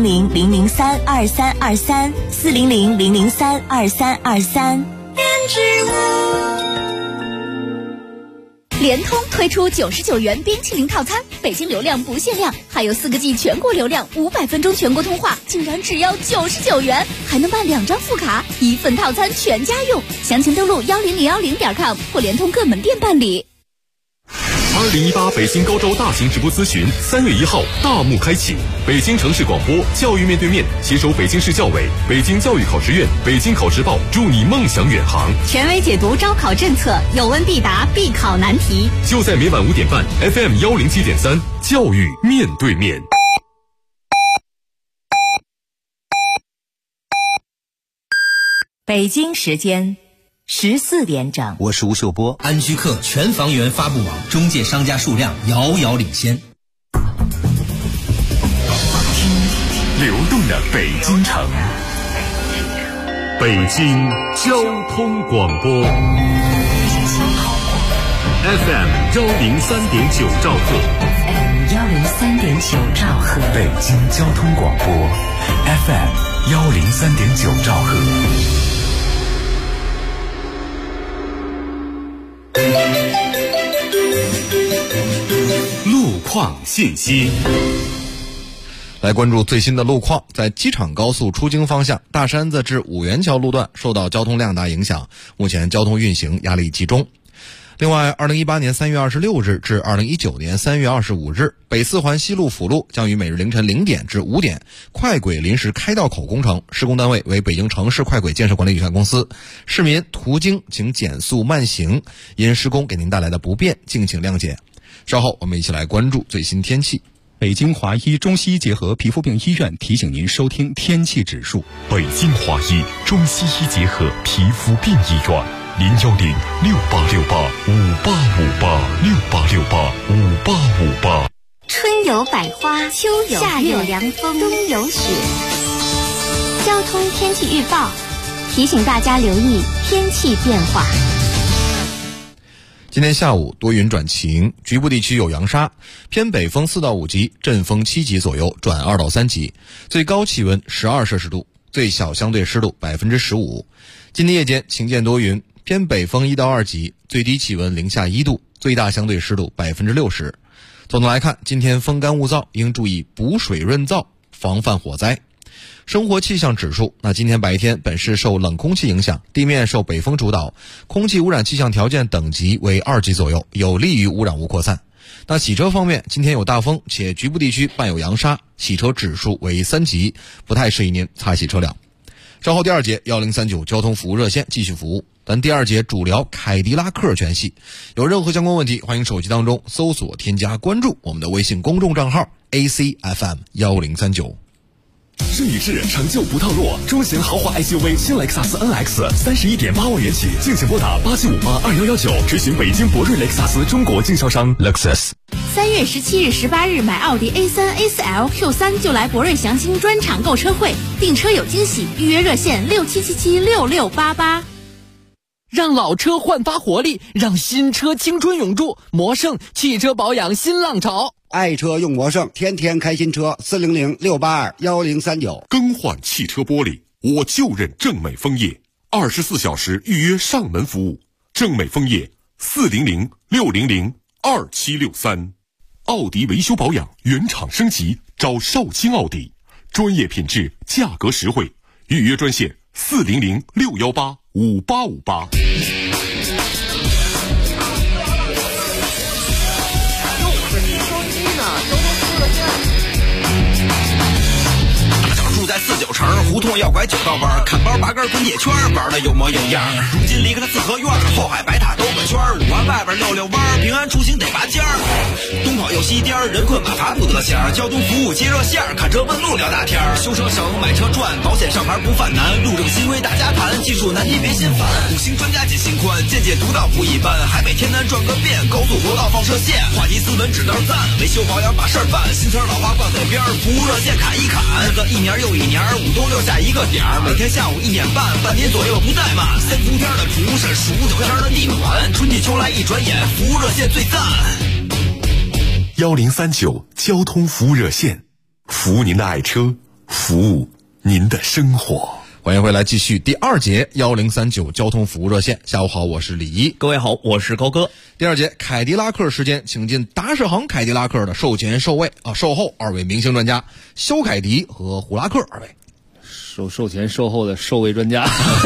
：400-003-2323，400-003-2323。 联通推出99元冰淇淋套餐，北京流量不限量，还有4个G 全国流量，500分钟全国通话，竟然只要99元，还能办2张副卡，1份套餐全家用。详情登录10010.com 或联通各门店办理。 2018北京高招大型直播咨询3月1号大幕开启，北京城市广播教育面对面携手北京市教委、北京教育考试院、北京考试报，助你梦想远航， 权威解读招考政策，有问必答，必考难题。 就在每晚5点半 FM 107.3教育面对面。 北京时间14点整， 我是吴秀波。安居客全房源发布网中介商家数量遥遥领先。 流动的北京城，北京交通广播 FM 103.9兆赫 ，FM 103.9兆赫， 北京交通广播 FM 103.9兆赫。 路况信息， 来关注最新的路况。在机场高速出京方向，大山子至五元桥路段受到交通量大影响，目前交通运行压力集中。另外，2018年3月26日至2019年3月25日，北四环西路辅路将于每日凌晨0点至5点快轨临时开道口工程，施工单位为北京城市快轨建设管理有限公司。市民途经请减速慢行，因施工给您带来的不便，敬请谅解。稍后我们一起来关注最新天气。 北京华医中西医结合皮肤病医院提醒您收听天气指数。 北京华医中西医结合皮肤病医院，0106868585868685858。 春有百花，秋有夏有凉风，冬有雪。交通天气预报提醒大家留意天气变化。 今天下午多云转晴，局部地区有扬沙，偏北风4到5级，阵风7级左右转2到3级，最高气温12摄氏度，最小相对湿度15%。今天夜间晴间多云，偏北风1到2级，最低气温零下1度，最大相对湿度60%。总的来看，今天风干物燥，应注意补水润燥，防范火灾。生活气象指数，那今天白天本市受冷空气影响，地面受北风主导，空气污染气象条件等级为2级左右，有利于污染物扩散。那洗车方面，今天有大风，且局部地区伴有扬沙，洗车指数为3级，不太适宜您擦洗车辆。稍后第2节1039交通服务热线继续服务，咱第2节主聊凯迪拉克全系。有任何相关问题，欢迎手机当中搜索添加关注我们的微信公众账号 ACFM1039。 顺宇治成就不套路，中型豪华 SUV 新雷克萨斯 NX 31.8万元起，敬请拨打87582119，咨询北京博瑞雷克萨斯中国经销商 Lexus。 3月17日、18日买奥迪 A3、A4L、Q3 就来博瑞祥兴专场购车会，订车有惊喜，预约热线67776688。 让老车焕发活力，让新车青春永驻。魔胜汽车保养新浪潮， 爱车用魔胜，天天开新车，400-682-1039。 更换汽车玻璃，我就认正美枫叶，24小时预约上门服务。正美枫叶400-600-2763。奥迪维修保养原厂升级，找少卿奥迪，专业品质，价格实惠。预约专线400-618-5858。 住在49城胡同要拐9道弯，看包拔根滚铁圈，玩的有模有样。如今离开了四合院，后海白塔兜个圈，5环外边溜弯，平安出行得拔尖儿。东跑又西颠，人困马乏不得闲。交通服务接热线，看车问路聊大天。修车省，买车赚，保险上牌不犯难。路政新规大家谈，技术难题别心烦。5星专家解析心宽，见解独到不一般，海北天南转个遍，高速国道放射线，话题斯文指道赞，维修保养把事儿办，新车老花挂嘴边，服务热线砍一砍，日子一年又一年，5都留下一个点儿，每天下午1点半，半年左右不怠慢，3伏天的厨师，数9天的地暖，春季秋来一转眼，服务热线最赞。 1039交通服务热线，服务您的爱车，服务您的生活。 欢迎回来，继续第2节1039交通服务热线。下午好，我是李一。 各位好，我是高哥。 第2节凯迪拉克时间，请进达世行凯迪拉克的售前售后2位明星专家肖凯迪和胡拉克2位。 售前售后的售位专家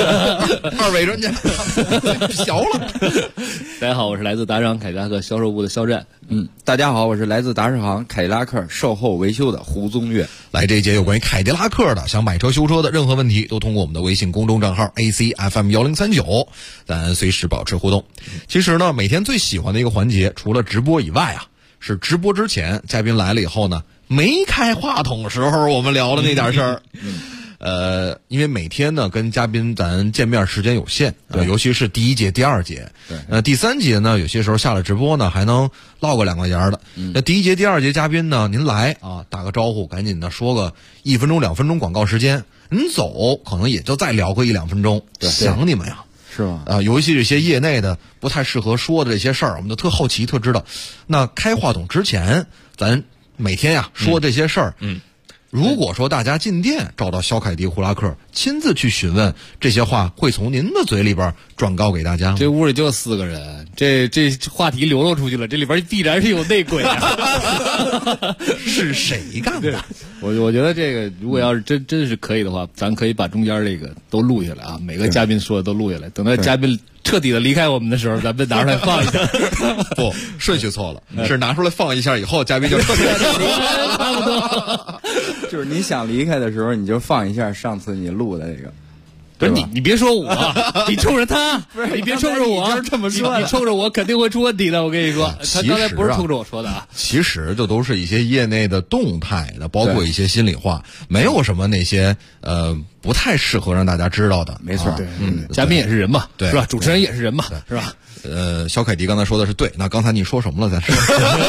2位专家小了。 大家好，我是来自达世行凯迪拉克销售部的肖战。 大家好，我是来自达世行凯迪拉克售后维修的胡宗岳。 来，这一节有关于凯迪拉克的想买车修车的任何问题，都通过我们的微信公众账号 ACFM1039，咱随时保持互动。其实呢，每天最喜欢的一个环节，除了直播以外啊，是直播之前嘉宾来了以后呢，没开话筒的时候我们聊的那点事儿。因为每天呢跟嘉宾咱见面时间有限，尤其是第1节、第2节，第3节呢有些时候下了直播呢还能唠个2块钱的。那第1节、第2节嘉宾呢，您来啊打个招呼，赶紧的说个1分钟、2分钟广告时间，您走可能也就再聊个1-2分钟。想你们呀， 是吗？ 尤其这些业内的不太适合说的这些事儿，我们都特好奇、特知道。那开话筒之前，咱每天呀说这些事儿，如果说大家进店找到肖凯迪、胡拉克，亲自去询问这些话，会从您的嘴里边转告给大家吗？ 这屋里就4个人，这话题流露出去了，这里边必然是有内鬼啊！ 是谁干的？ 我觉得这个如果要是真是可以的话，咱可以把中间这个都录下来啊，每个嘉宾说的都录下来，等到嘉宾彻底的离开我们的时候，咱们拿出来放一下。 不，顺序错了，是拿出来放一下以后，嘉宾就彻底离开， 差不多。 就是你想离开的时候，你就放一下上次你录的这个。 不是你别说我，你冲着他，不是你别冲着我， 这么说你冲着我肯定会出问题的。我跟你说，他刚才不是冲着我说的啊。 其实这都是一些业内的动态的，包括一些心里话，没有什么那些不太适合让大家知道的。 没错， 嘉宾也是人嘛， 对， 是吧？主持人也是人嘛，是吧？ 肖凯迪刚才说的是对，那刚才你说什么了？咱是。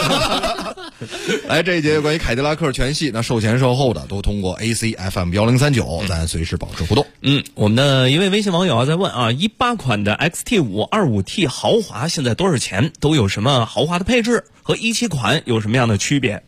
来，这一节关于凯迪拉克全系，那售前售后的都通过 ACFM1039，咱随时保持互动。 我们的一位微信网友在问啊，18款的 XT5 25T 豪华现在多少钱？都有什么豪华的配置？和17款有什么样的区别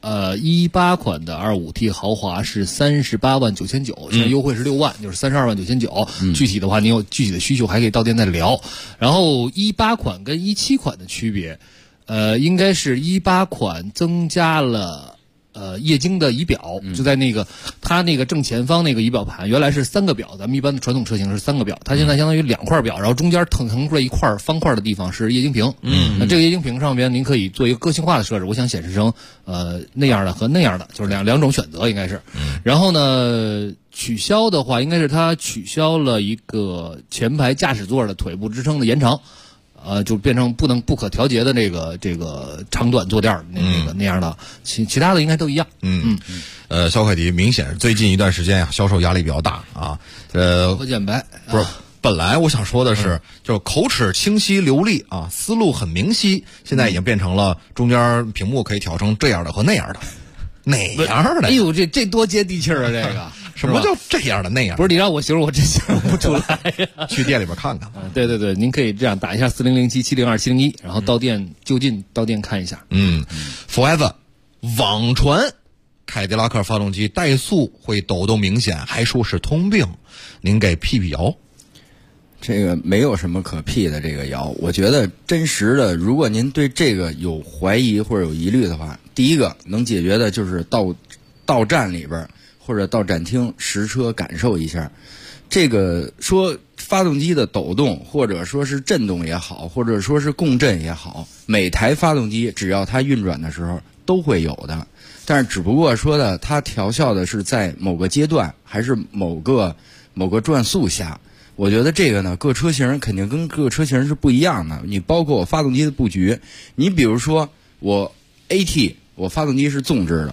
？18款的25T 豪华是38万9,900，现在优惠是6万，就是32万9,900。具体的话，您有具体的需求还可以到店再聊。然后18款跟17款的区别，应该是18款增加了液晶的仪表，就在它那个正前方那个仪表盘，原来是3个表，咱们一般的传统车型是3个表，它现在相当于2块表，然后中间腾出来一块方块的地方是液晶屏。那这个液晶屏上边您可以做一个个性化的设置，我想显示成那样的和那样的，就是两种选择应该是。然后呢，取消的话应该是它取消了一个前排驾驶座的腿部支撑的延长。就变成不可调节的这个长短坐垫那样的，其他的应该都一样。 肖凯迪明显最近一段时间呀，销售压力比较大啊。 不简白， 不是。本来我想说的是，就口齿清晰流利啊，思路很明晰，现在已经变成了中间屏幕可以调成这样的和那样的，哪样的？ 哎呦，这多接地气儿啊！这个什么叫这样的那样？ 不是你让我形容，我真形容不出来呀。 去店里边看看。 对，您可以这样打一下4007-702-701，然后就近到店看一下。 Forever 网传凯迪拉克发动机怠速会抖动明显，还说是通病，您给辟谣。 这个没有什么可辟的这个谣，我觉得真实的，如果您对这个有怀疑或者有疑虑的话，第一个能解决的就是到站里边或者到展厅实车感受一下。这个说发动机的抖动或者说是震动也好，或者说是共振也好，每台发动机只要它运转的时候都会有的，但是只不过说的它调校的是在某个阶段还是某个转速下。我觉得这个呢，各车型肯定跟各车型是不一样的。你包括我发动机的布局，你比如说我 AT， 我发动机是纵置的，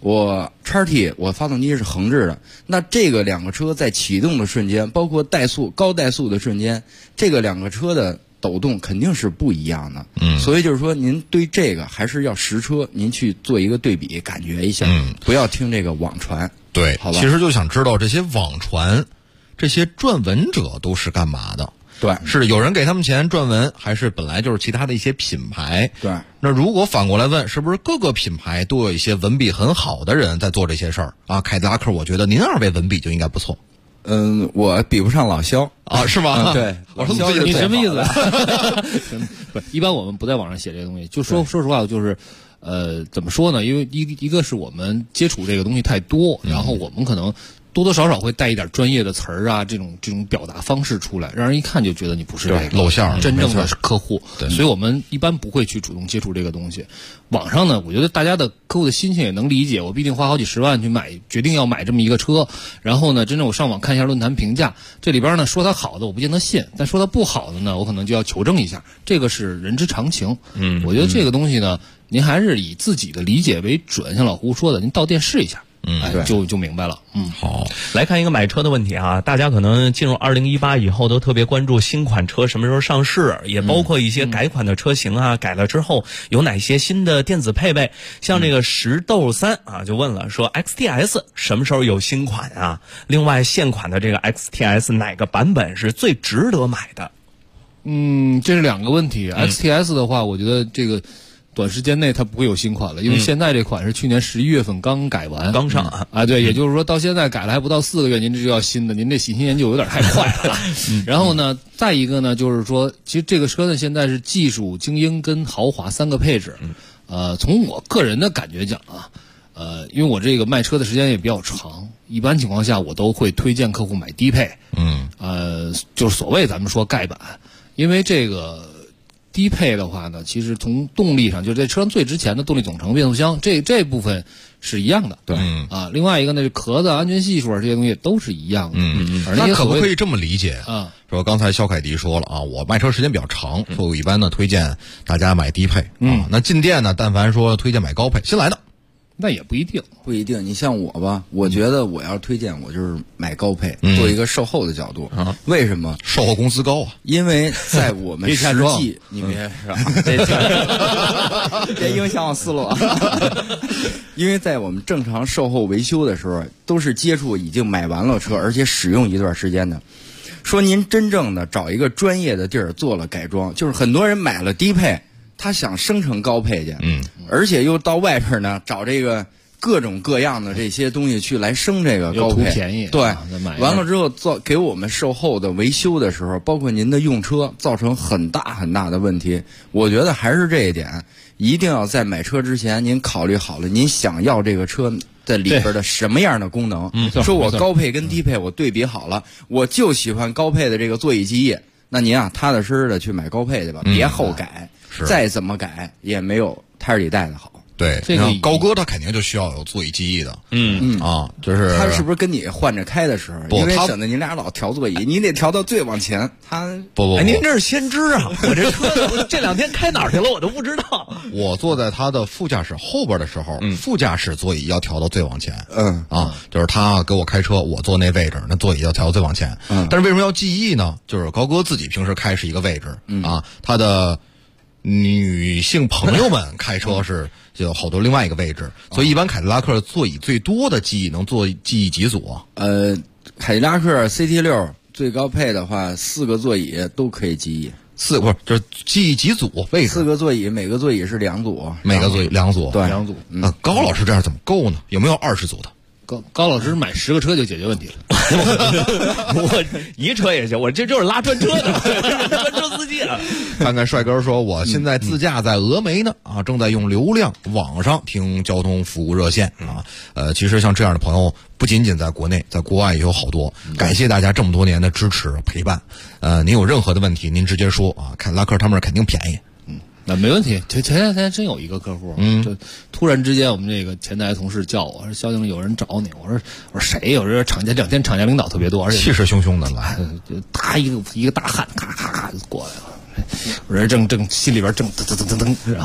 我叉 T 我发动机是横置的，那这个两个车在启动的瞬间，包括怠速高怠速的瞬间，这个两个车的抖动肯定是不一样的。所以就是说您对这个还是要实车，您去做一个对比，感觉一下，不要听这个网传。 对， 好吧。 其实就想知道这些网传，这些撰文者都是干嘛的？ 对， 是有人给他们钱撰文，还是本来就是其他的一些品牌？ 对。 那如果反过来问，是不是各个品牌都有一些文笔很好的人在做这些事儿啊？凯迪拉克，我觉得您二位文笔就应该不错。 我比不上老肖啊，是吗？ 对， 我说你什么意思？不，一般我们不在网上写这些东西。就说实话，就是怎么说呢？因为一个是我们接触这个东西太多，然后我们可能多多少少会带一点专业的词儿啊，这种表达方式出来，让人一看就觉得你不是这个露馅真正的客户。对，所以我们一般不会去主动接触这个东西。网上呢，我觉得大家的客户的心情也能理解，我毕竟花好几十万去买，决定要买这么一个车，然后呢，真正我上网看一下论坛评价，这里边呢说它好的我不见得信，但说它不好的呢，我可能就要求证一下，这个是人之常情。我觉得这个东西呢，您还是以自己的理解为准，像老胡说的，您到店试一下。就明白了。 好，来看一个买车的问题啊，大家可能进入2018以后都特别关注新款车什么时候上市，也包括一些改款的车型啊，改了之后有哪些新的电子配备。像这个石豆3啊，就问了说 XTS 什么时候有新款啊？另外现款的这个 XTS 哪个版本是最值得买的？ 这是两个问题。XTS 的话，我觉得这个短时间内它不会有新款了，因为现在这款是去年11月份刚改完， 刚上啊，对，也就是说到现在改了还不到4个月，您这就要新的，您这喜新厌旧有点太快了。然后呢，再一个呢，就是说，其实这个车呢现在是技术、精英跟豪华3个配置。从我个人的感觉讲啊，因为我这个卖车的时间也比较长，一般情况下我都会推荐客户买低配。就是所谓咱们说盖板，因为这个低配的话呢，其实从动力上，就是这车上最值钱的动力总成、变速箱这部分是一样的。 对另外一个呢，壳子、安全系数这些东西都是一样的。 那可不可以这么理解啊？说刚才肖凯迪说了啊，我卖车时间比较长，所以我一般呢推荐大家买低配啊。那进店呢，但凡说推荐买高配，新来的。 那也不一定。 你像我吧，我觉得我要推荐，我就是买高配，做一个售后的角度。为什么？ 售后工资高啊！ 因为在我们实际，你别是吧？别影响我思路啊！因为在我们正常售后维修的时候，都是接触已经买完了车，而且使用一段时间的。说您真正的找一个专业的地儿做了改装，就是很多人买了低配，他想升成高配去，而且又到外边呢找这个各种各样的这些东西去来升这个高配， 便宜。 对，完了之后给我们售后的维修的时候，包括您的用车造成很大很大的问题。我觉得还是这一点，一定要在买车之前您考虑好了，您想要这个车在里边的什么样的功能。说我高配跟低配我对比好了，我就喜欢高配的这个座椅记忆，那您啊踏踏实实的去买高配去吧，别后改。再怎么改也没有胎儿里带的好。 对， 这个高哥他肯定就需要有座椅记忆的。就是他是不是跟你换着开的时候，因为省得你俩老调座椅，你得调到最往前。他不， 您这是先知啊！我这车这2天开哪儿去了，我都不知道。 我坐在他的副驾驶后边的时候，副驾驶座椅要调到最往前。就是他给我开车，我坐那位置，那座椅要调到最往前。但是为什么要记忆呢？就是高哥自己平时开是一个位置他的女性朋友们开车是就有好多另外一个位置，所以一般凯迪拉克座椅最多的记忆能做记忆几组？ 凯迪拉克 CT6 最高配的话，4个座椅都可以记忆。 就是记忆几组位置？4 个座椅，每个座椅是2组， 每个座椅2组， 对 ，2组。 那高老师这样怎么够呢？有没有20组的？ 高老师买10个车就解决问题了。 我一车也行，我这就是拉专车的，专车司机啊。 看看帅哥说，我现在自驾在峨眉呢正在用流量网上听交通服务热线其实像这样的朋友不仅仅在国内，在国外也有好多。感谢大家这么多年的支持陪伴。您有任何的问题，您直接说凯迪拉克他们肯定便宜。 那没问题。前两天真有一个客户，就突然之间我们这个前台同事叫我说：“肖经理，有人找你。”我说谁？我说厂家2天厂家领导特别多，而且气势汹汹的来， 他一个大汉咔咔咔就过来了。我这正心里边正噔噔噔噔噔，然后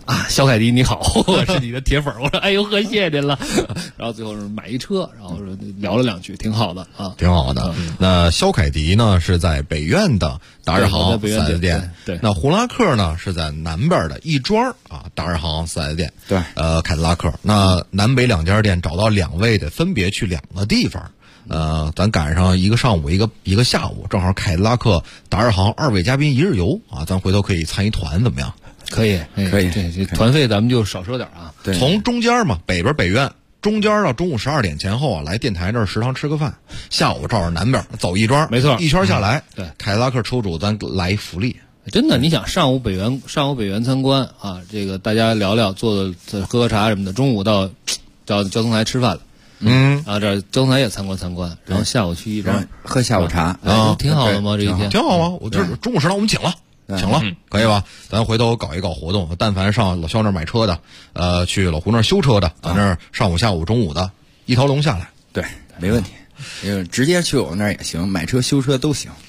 啊，肖凯迪你好，我是你的铁粉。我说哎呦呵，谢谢您了。然后最后是买一车，然后说聊了两句，挺好的啊， 挺好的。那肖凯迪呢是在北苑的达日航 4S 店， 对。 那胡拉克呢是在南边的亦庄啊达日航 4S 店， 对。 凯迪拉克，那南北两家店找到两位的，分别去两个地方。咱赶上一个上午一个下午，正好凯迪拉克达日航2位嘉宾一日游啊，咱回头可以参一团，怎么样？ 可以，这团费咱们就少说点啊。 对， 从中间嘛，北边北苑中间到中午12点前后啊，来电台这儿食堂吃个饭，下午照着南边走亦庄， 没错， 一圈下来， 对， 凯迪拉克车主咱来福利。 真的，你想上午北园参观啊，这个大家聊聊，喝个茶什么的，中午到交通台吃饭了。啊，这交通台也参观，然后下午去亦庄喝下午茶啊，挺好的吗？这一天挺好啊！我这中午食堂我们请了，可以吧？咱回头搞一搞活动，但凡上老肖那儿买车的，去老胡那儿修车的，咱这儿上午、下午、中午的一条龙下来， 对，没问题。直接去我那儿也行，买车、修车都行。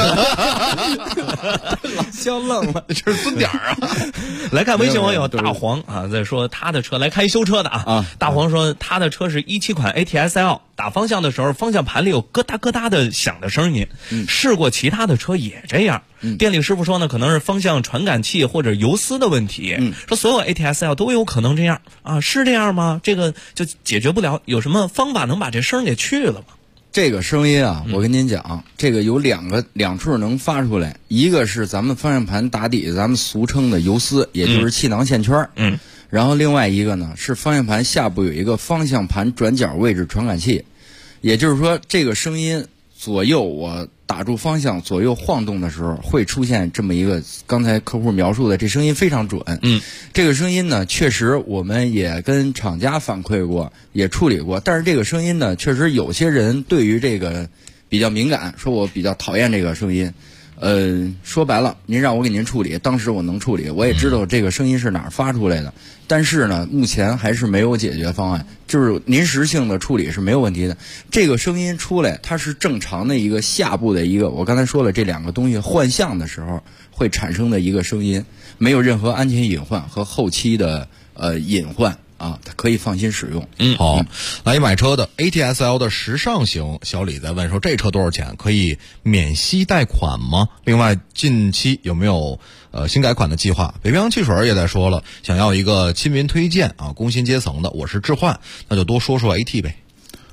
老肖愣了， 这是蹲点啊！ 来看微信网友大黄啊，在说他的车来开修车的啊。大黄说他的车是17款 ATS-L， 打方向的时候方向盘里有咯哒咯哒的响的声音，试过其他的车也这样。店里师傅说呢，可能是方向传感器或者油丝的问题。说所有 ATS-L 都有可能这样啊，是这样吗？这个就解决不了，有什么方法能把这声给去了吗？ 这个声音啊，我跟您讲，这个有两处能发出来，一个是咱们方向盘打底咱们俗称的油丝，也就是气囊线圈，然后另外一个呢是方向盘下部有一个方向盘转角位置传感器，也就是说这个声音左右我打住方向左右晃动的时候会出现这么一个刚才客户描述的，这声音非常准。这个声音呢确实我们也跟厂家反馈过，也处理过，但是这个声音呢确实有些人对于这个比较敏感，说我比较讨厌这个声音。说白了，您让我给您处理，当时我能处理，我也知道这个声音是哪儿发出来的，但是呢，目前还是没有解决方案，就是临时性的处理是没有问题的。这个声音出来，它是正常的一个下部的一个，我刚才说了，这两个东西换向的时候会产生的一个声音，没有任何安全隐患和后期的隐患。啊，它可以放心使用。 好，来买车的 ATS-L 的时尚型，小李在问说这车多少钱？可以免息贷款吗？另外，近期有没有新改款的计划？北冰洋汽水也在说了，想要一个亲民推荐啊，工薪阶层的，我是置换，那就多说说 AT 呗。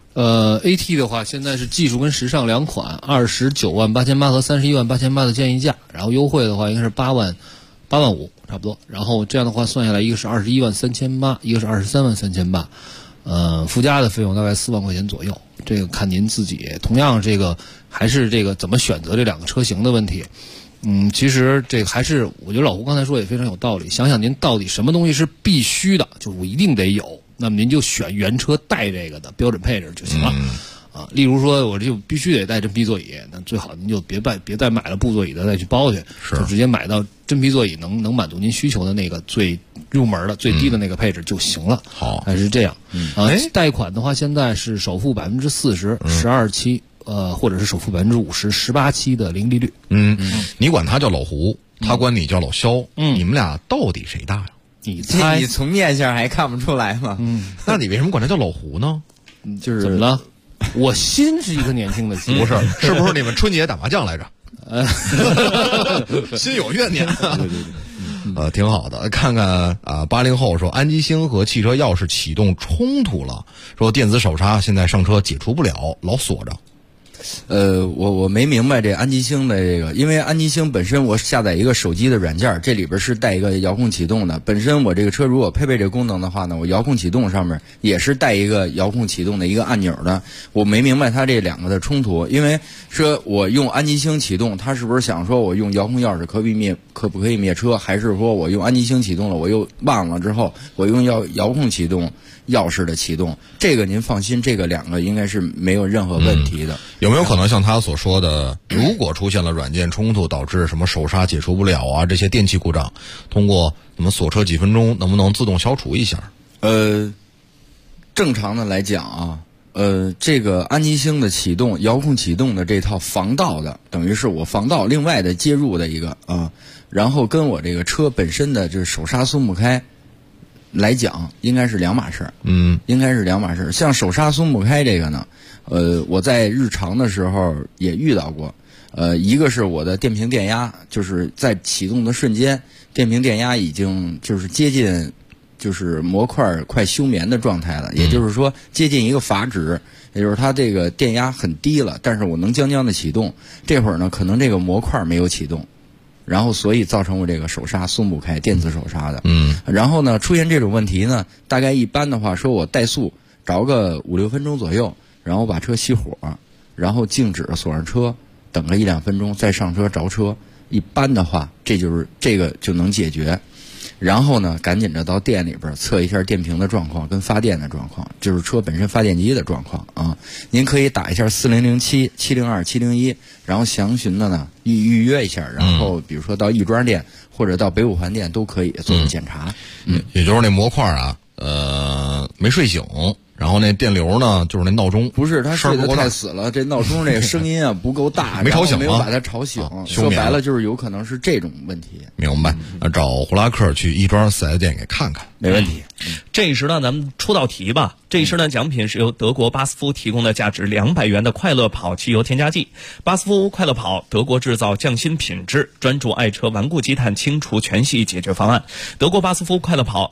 AT 的话，现在是技术跟时尚两款，29万8800和31万8800的建议价，然后优惠的话应该是8万5差不多，然后这样的话算下来，一个是21万3800，一个是23万3800，附加的费用大概4万块钱左右，这个看您自己。同样，这个还是这个怎么选择这两个车型的问题。其实这个还是我觉得老胡刚才说也非常有道理。想想您到底什么东西是必须的，就是我一定得有，那么您就选原车带这个的标准配置就行了。例如说我就必须得带真皮座椅，那最好您就别再买了布座椅的再去包去，就直接买到真皮座椅能满足您需求的那个最入门的最低的那个配置就行了。 好， 还是这样。贷款的话现在是首付40%，12期或者是首付50%，18期的零利率。 你管他叫老胡，他管你叫老肖，你们俩到底谁大呀？ 你猜？ 你从面相还看不出来吗？ 那你为什么管他叫老胡呢？ 就是怎么了？我心是一个年轻的心， 不是？是不是你们春节打麻将来着？心有怨念。 对， 挺好的。看看80后说安吉星和汽车钥匙启动冲突了，说电子手刹现在上车解除不了，老锁着。 我没明白这安吉星的这个，因为安吉星本身我下载一个手机的软件，这里边是带一个遥控启动的。本身我这个车如果配备这个功能的话呢，我遥控启动上面也是带一个遥控启动的一个按钮的。我没明白它这两个的冲突，因为说我用安吉星启动，它是不是想说我用遥控钥匙可不可以灭车，还是说我用安吉星启动了我又忘了之后我用遥控启动钥匙的启动？这个您放心，这个两个应该是没有任何问题的。 有没有可能像他所说的，如果出现了软件冲突导致什么手刹解除不了啊，这些电气故障，通过怎么锁车几分钟能不能自动消除一下？ 正常的来讲啊， 这个安吉星的启动遥控启动的这套防盗的，等于是我防盗另外的接入的一个然后跟我这个车本身的这手刹松不开来讲，应该是两码事儿。应该是两码事儿。像手刹松不开这个呢，我在日常的时候也遇到过。一个是我的电瓶电压，就是在启动的瞬间，电瓶电压已经就是接近就是模块快休眠的状态了，也就是说接近一个阀值，也就是它这个电压很低了，但是我能将的启动。这会儿呢，可能这个模块没有启动，然后所以造成我这个手刹松不开，电子手刹的。然后呢，出现这种问题呢，大概一般的话，说我怠速着个5-6分钟左右，然后把车熄火，然后静止锁上车，等个1-2分钟再上车着车。一般的话，这个就能解决。然后呢，赶紧的到店里边测一下电瓶的状况跟发电的状况，就是车本身发电机的状况啊。您可以打一下4007、702、701，然后详询的呢预约一下，然后比如说到亦庄店或者到北五环店都可以做个检查。 也就是那模块啊，没睡醒。然后那电流呢，就是那闹钟不是他睡得太死了，这闹钟这个声音啊不够大， 没吵醒， 没有把它吵醒。说白了就是有可能是这种问题。 明白？找胡拉克去亦庄4S店给看看， 没问题。 这一时段咱们出道题吧。这一时段奖品是由德国巴斯夫提供的价值200元的快乐跑汽油添加剂。巴斯夫快乐跑，德国制造，匠心品质，专注爱车顽固积碳清除全系解决方案。德国巴斯夫快乐跑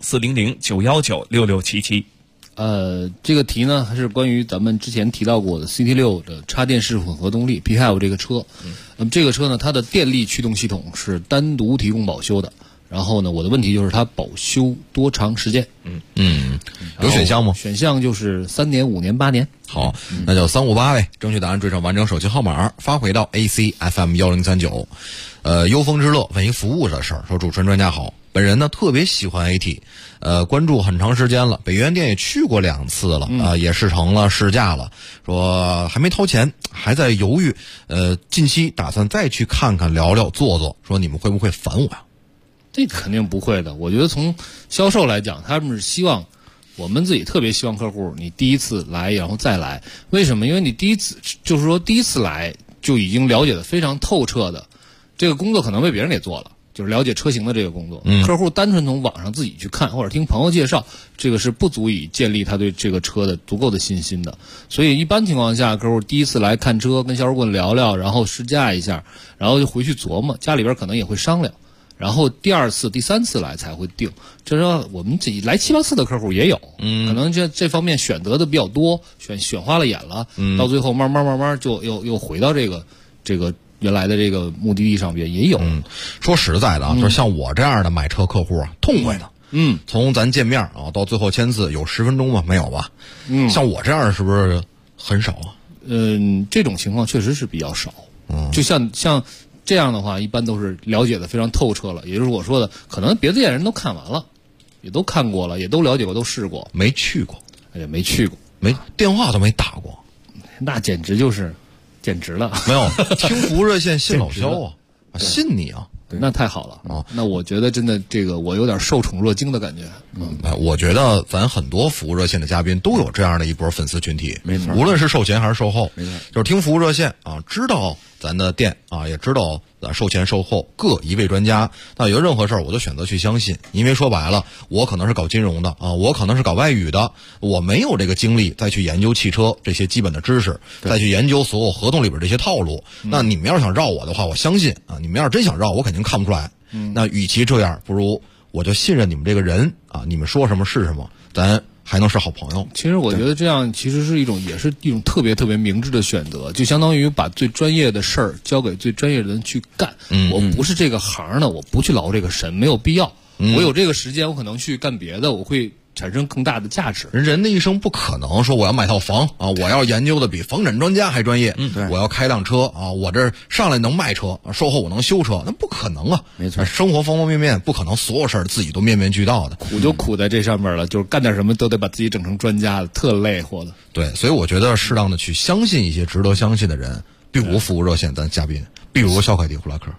400-919-6677。 这个题呢还是关于咱们之前提到过的 CT6 的插电式混合动力 PHEV 这个车。那么这个车呢，它的电力驱动系统是单独提供保修的。然后呢，我的问题就是它保修多长时间？ 有选项吗？ 选项就是3年、5年、8年。 好，那就358呗。正确答案缀上完整手机号码，发回到 ACFM1039。优风之乐问一服务的事儿，说主持人专家好，本人呢特别喜欢 AT，关注很长时间了，北园店也去过2次了，也试乘了试驾了，说还没掏钱，还在犹豫，近期打算再去看看聊聊坐坐，说你们会不会烦我呀？ 这肯定不会的。我觉得从销售来讲，他们是希望我们自己特别希望客户你第一次来然后再来。为什么？因为你第一次来就已经了解的非常透彻的，这个工作可能被别人给做了，就是了解车型的这个工作。客户单纯从网上自己去看或者听朋友介绍，这个是不足以建立他对这个车的足够的信心的。所以一般情况下，客户第一次来看车，跟销售顾问聊聊，然后试驾一下，然后就回去琢磨，家里边可能也会商量。然后第2次、第3次来才会定，这说我们自己来7-8次的客户也有，可能这方面选择的比较多，选花了眼了，到最后慢慢就又回到这个原来的这个目的地上边也有。 说实在的啊，就是像我这样的买车客户啊，痛快的。从咱见面啊到最后签字有10分钟吗？没有吧？像我这样是不是很少啊？ 这种情况确实是比较少。就像这样的话，一般都是了解的非常透彻了，也就是我说的，可能别的店人都看完了，也都看过了，也都了解过，都试过， 没去过， 也没去过， 没电话都没打过， 那简直了。 没有听服务热线信老肖啊，信你啊。 那太好了啊！那我觉得真的这个我有点受宠若惊的感觉。 我觉得咱很多服务热线的嘉宾都有这样的一波粉丝群体， 没错。 无论是售前还是售后， 没错， 就是听服务热线啊，知道咱的店啊，也知道售前售后各一位专家。那有任何事儿，我就选择去相信，因为说白了，我可能是搞金融的啊，我可能是搞外语的，我没有这个精力再去研究汽车这些基本的知识，再去研究所有合同里边这些套路。那你们要是想绕我的话，我相信啊，你们要是真想绕，我肯定看不出来。那与其这样，不如我就信任你们这个人啊，你们说什么是什么，咱还能是好朋友。 其实我觉得这样其实是也是一种特别特别明智的选择，就相当于把最专业的事儿交给最专业的人去干。我不是这个行的，我不去劳这个神，没有必要。我有这个时间，我可能去干别的，我会产生更大的价值。 人的一生不可能说我要买套房啊，我要研究的比房产专家还专业，我要开辆车啊，我这上来能卖车，售后我能修车，那不可能啊。 没错， 生活方方面面不可能所有事儿自己都面面俱到的， 苦就苦在这上面了，就是干点什么都得把自己整成专家的，特累活的。 对，所以我觉得适当的去相信一些值得相信的人，比如服务热线咱嘉宾，比如肖凯迪、胡拉克。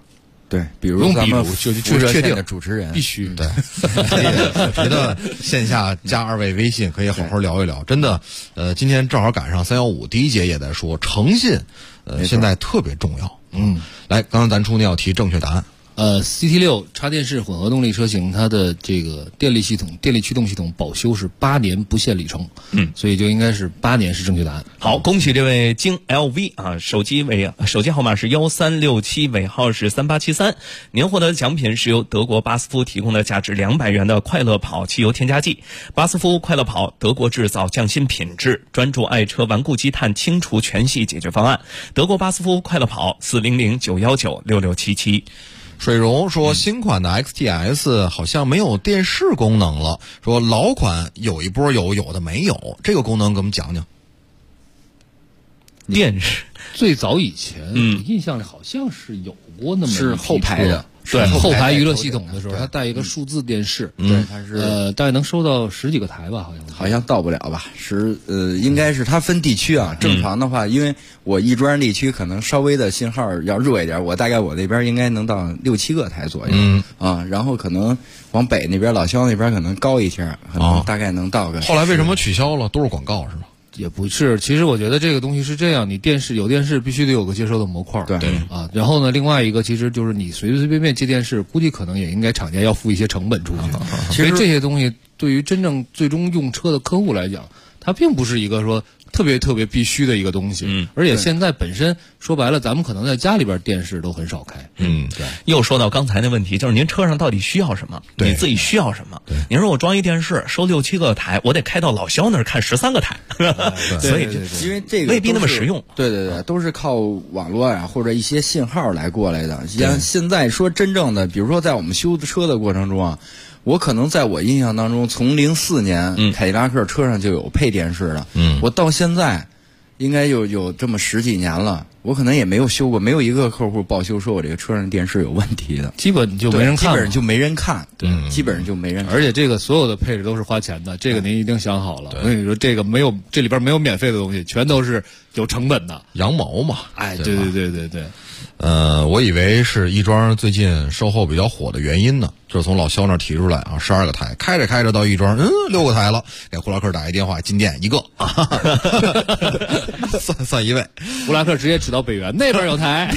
对，比如咱们就确定的主持人必须对。我觉得线下加2位微信可以好好聊一聊，真的。今天正好赶上315第一节也在说诚信，现在特别重要。来，刚刚咱出那道题正确答案。 CT6 插电式混合动力车型，它的这个电力驱动系统保修是8年不限里程，所以就应该是8年是正确答案。 好，恭喜这位京 LV 啊，手机号码是1367，尾号是3873，您获得的奖品是由德国巴斯夫提供的价值200元的快乐跑汽油添加剂。巴斯夫快乐跑，德国制造，匠心品质，专注爱车顽固积碳清除全系解决方案。德国巴斯夫快乐跑，400-919-6677。 水溶说，新款的 XTS 好像没有电视功能了，说老款有一波有的没有，这个功能给我们讲讲。 电视最早以前，印象里好像是有过那么是后排的。 对，后排娱乐系统的时候，它带一个数字电视， 对，它是大概能收到10几个台吧， 好像到不了吧，应该是它分地区啊。正常的话，因为我亦庄地区可能稍微的信号要弱一点，我大概我那边应该能到6、7个台左右，然后可能往北那边老肖那边可能高一些，可能大概能到个。 后来为什么取消了？都是广告是吗？ 也不是，其实我觉得这个东西是这样，你有电视必须得有个接收的模块， 对啊，然后呢，另外一个其实就是你随便接电视，估计可能也应该厂家要付一些成本出去，所以这些东西对于真正最终用车的客户来讲，它并不是一个说特别必须的一个东西，而且现在本身说白了，咱们可能在家里边电视都很少开， 对。又说到刚才那问题，就是您车上到底需要什么？你自己需要什么？您说我装一电视，收6、7个台，我得开到老肖那儿看13个台，所以因为这个未必那么实用。 对，都是靠网络呀或者一些信号来过来的。像现在说真正的，比如说在我们修车的过程中啊。我可能在我印象当中，从04年凯迪拉克车上就有配电视的，我到现在应该有这么10几年了，我可能也没有修过，没有一个客户报修说我这个车上电视有问题的， 基本就没人看， 基本上就没人看，对，基本上就没人看。 而且这个所有的配置都是花钱的，这个您一定想好了。我跟你说，这里边没有免费的东西，全都是有成本的， 羊毛嘛。 哎，对。 我以为是亦庄最近售后比较火的原因呢，就是从老肖那儿提出来啊，12个台，开着到亦庄，6个台了，给胡拉克打一电话，进店1个啊，算一位， 胡拉克直接指到北园那边有台。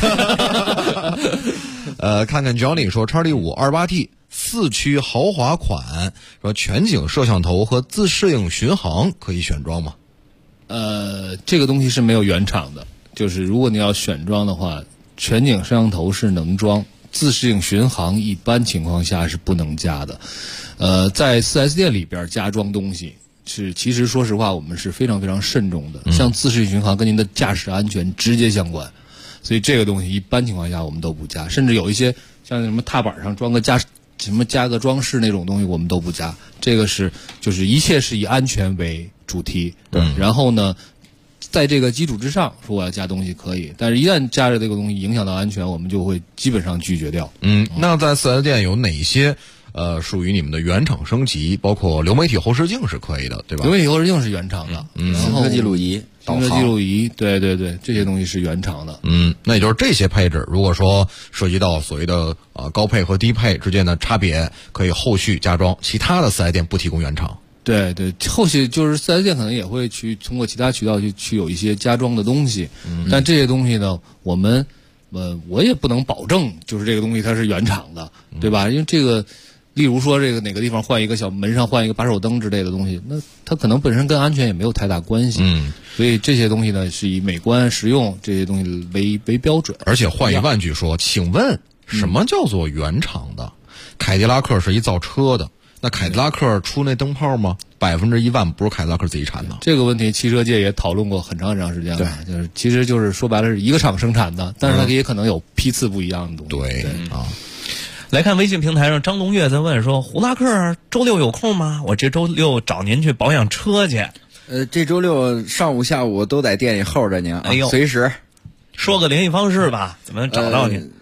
看看 Johnny 说，XT5 28T 4驱豪华款，说全景摄像头和自适应巡航可以选装吗？ 这个东西是没有原厂的，就是如果你要选装的话，全景摄像头是能装，自适应巡航一般情况下是不能加的。在 4S 店里边加装东西其实说实话我们是非常非常慎重的，像自适应巡航跟您的驾驶安全直接相关，所以这个东西一般情况下我们都不加，甚至有一些像什么踏板上装个加个装饰那种东西我们都不加。这个就是一切是以安全为主题，然后呢在这个基础之上说我要加东西可以，但是一旦加了这个东西影响到安全，我们就会基本上拒绝掉。 那在 4S 店有哪些属于你们的原厂升级，包括流媒体后视镜是可以的，对吧？ 流媒体后视镜是原厂的，然后行车记录仪、 行车记录仪，对，这些东西是原厂的。 那也就是这些配置，如果说涉及到所谓的高配和低配之间的差别，可以后续加装，其他的 4S 店不提供原厂。 对，后续就是 4S 店可能也会去通过其他渠道去有一些加装的东西，但这些东西呢，我也不能保证就是这个东西它是原厂的，对吧？因为这个，例如说这个哪个地方换一个小门上换一个把手灯之类的东西，那它可能本身跟安全也没有太大关系，所以这些东西呢是以美观实用这些东西为标准。 而且换一万句说，请问什么叫做原厂的？凯迪拉克是一造车的。那凯迪拉克出那灯泡吗？100%不是凯迪拉克自己产的。 这个问题汽车界也讨论过很长时间了。对，其实就是说白了是一个厂生产的，但是它也可能有批次不一样的东西。 对啊。 来看微信平台上，张龙月在问说：“胡拉克周六有空吗？我这周六找您去保养车去。” 这周六上午下午都在店里候着您啊，随时。 说个联系方式吧，怎么找到您？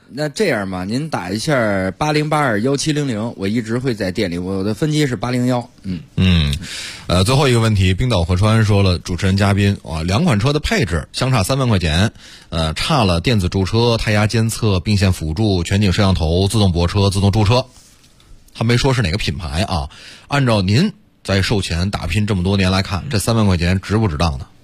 那这样吧，您打一下80821700，我一直会在店里，我的分机是801。 最后一个问题，冰岛河川说了，主持人嘉宾两款车的配置相差3万块钱，差了电子驻车、胎压监测、并线辅助、全景摄像头、自动泊车、自动驻车，他没说是哪个品牌啊。按照您在售前打拼这么多年来看，这3万块钱值不值当呢？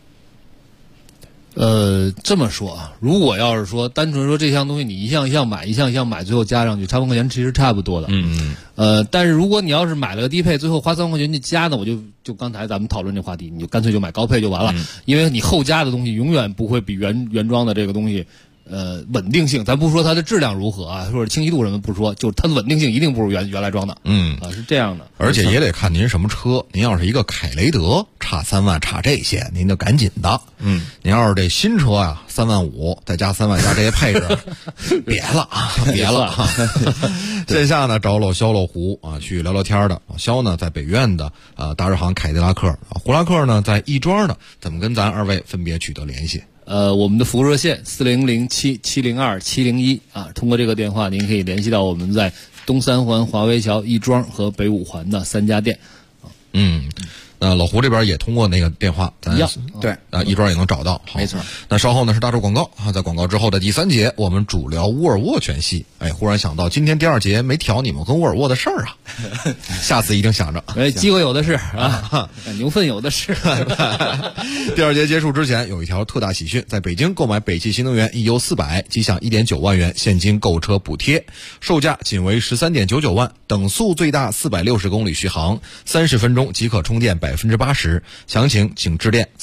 这么说啊，如果要是说单纯说这项东西你一项一项买，最后加上去，3万块钱其实差不多的。但是如果你要是买了个低配，最后花3万块钱去加呢，我就刚才咱们讨论这话题，你就干脆就买高配就完了，因为你后加的东西永远不会比原装的这个东西。稳定性，咱不说它的质量如何啊，或者清晰度什么不说，就是它的稳定性一定不如原来装的。是这样的。 而且也得看您什么车，您要是一个凯雷德，差3万，差这些，您就赶紧的。您要是这新车啊，3万5，再加3万加这些配置，别了。线下呢找老肖老胡啊去聊聊天的。肖呢在北苑的大日航凯迪拉克，胡拉克呢在亦庄的，怎么跟咱二位分别取得联系？ 我们的服务热线4007-702-701啊，通过这个电话您可以联系到我们在东三环华威桥亦庄和北五环的3家店。 老胡这边也通过那个电话， 对亦庄也能找到。 没错。 那稍后呢是大洲广告啊，在广告之后的第3节，我们主聊沃尔沃全系。忽然想到今天第2节没挑你们跟沃尔沃的事儿啊，下次一定想着。 机会有的是啊，牛粪有的是。 第2节结束之前有一条特大喜讯，在北京购买北汽新能源1优400，即享1.9万元现金购车补贴，售价仅为13.99万，等速最大460公里续航，30分钟即可充电80%，详情请致电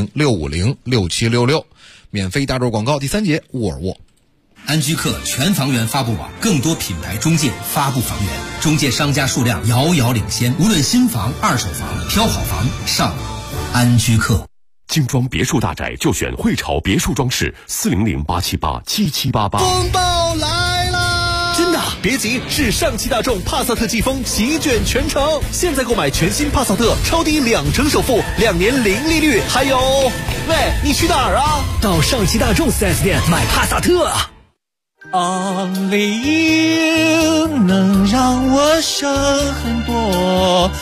400-650-6766。免费大洲广告第3节，沃尔沃。 安居客全房源发布网，更多品牌中介发布房源，中介商家数量遥遥领先，无论新房、二手房，挑好房上安居客。 精装别墅大宅就选汇潮别墅装饰，400-878-7788。 风暴来了！真的，别急，是上汽大众帕萨特季风席卷全城，现在购买全新帕萨特超低2成首付，2年零利率，还有，喂，你去哪儿啊？到上汽大众 4S 店买帕萨特。Only you 能让我省很多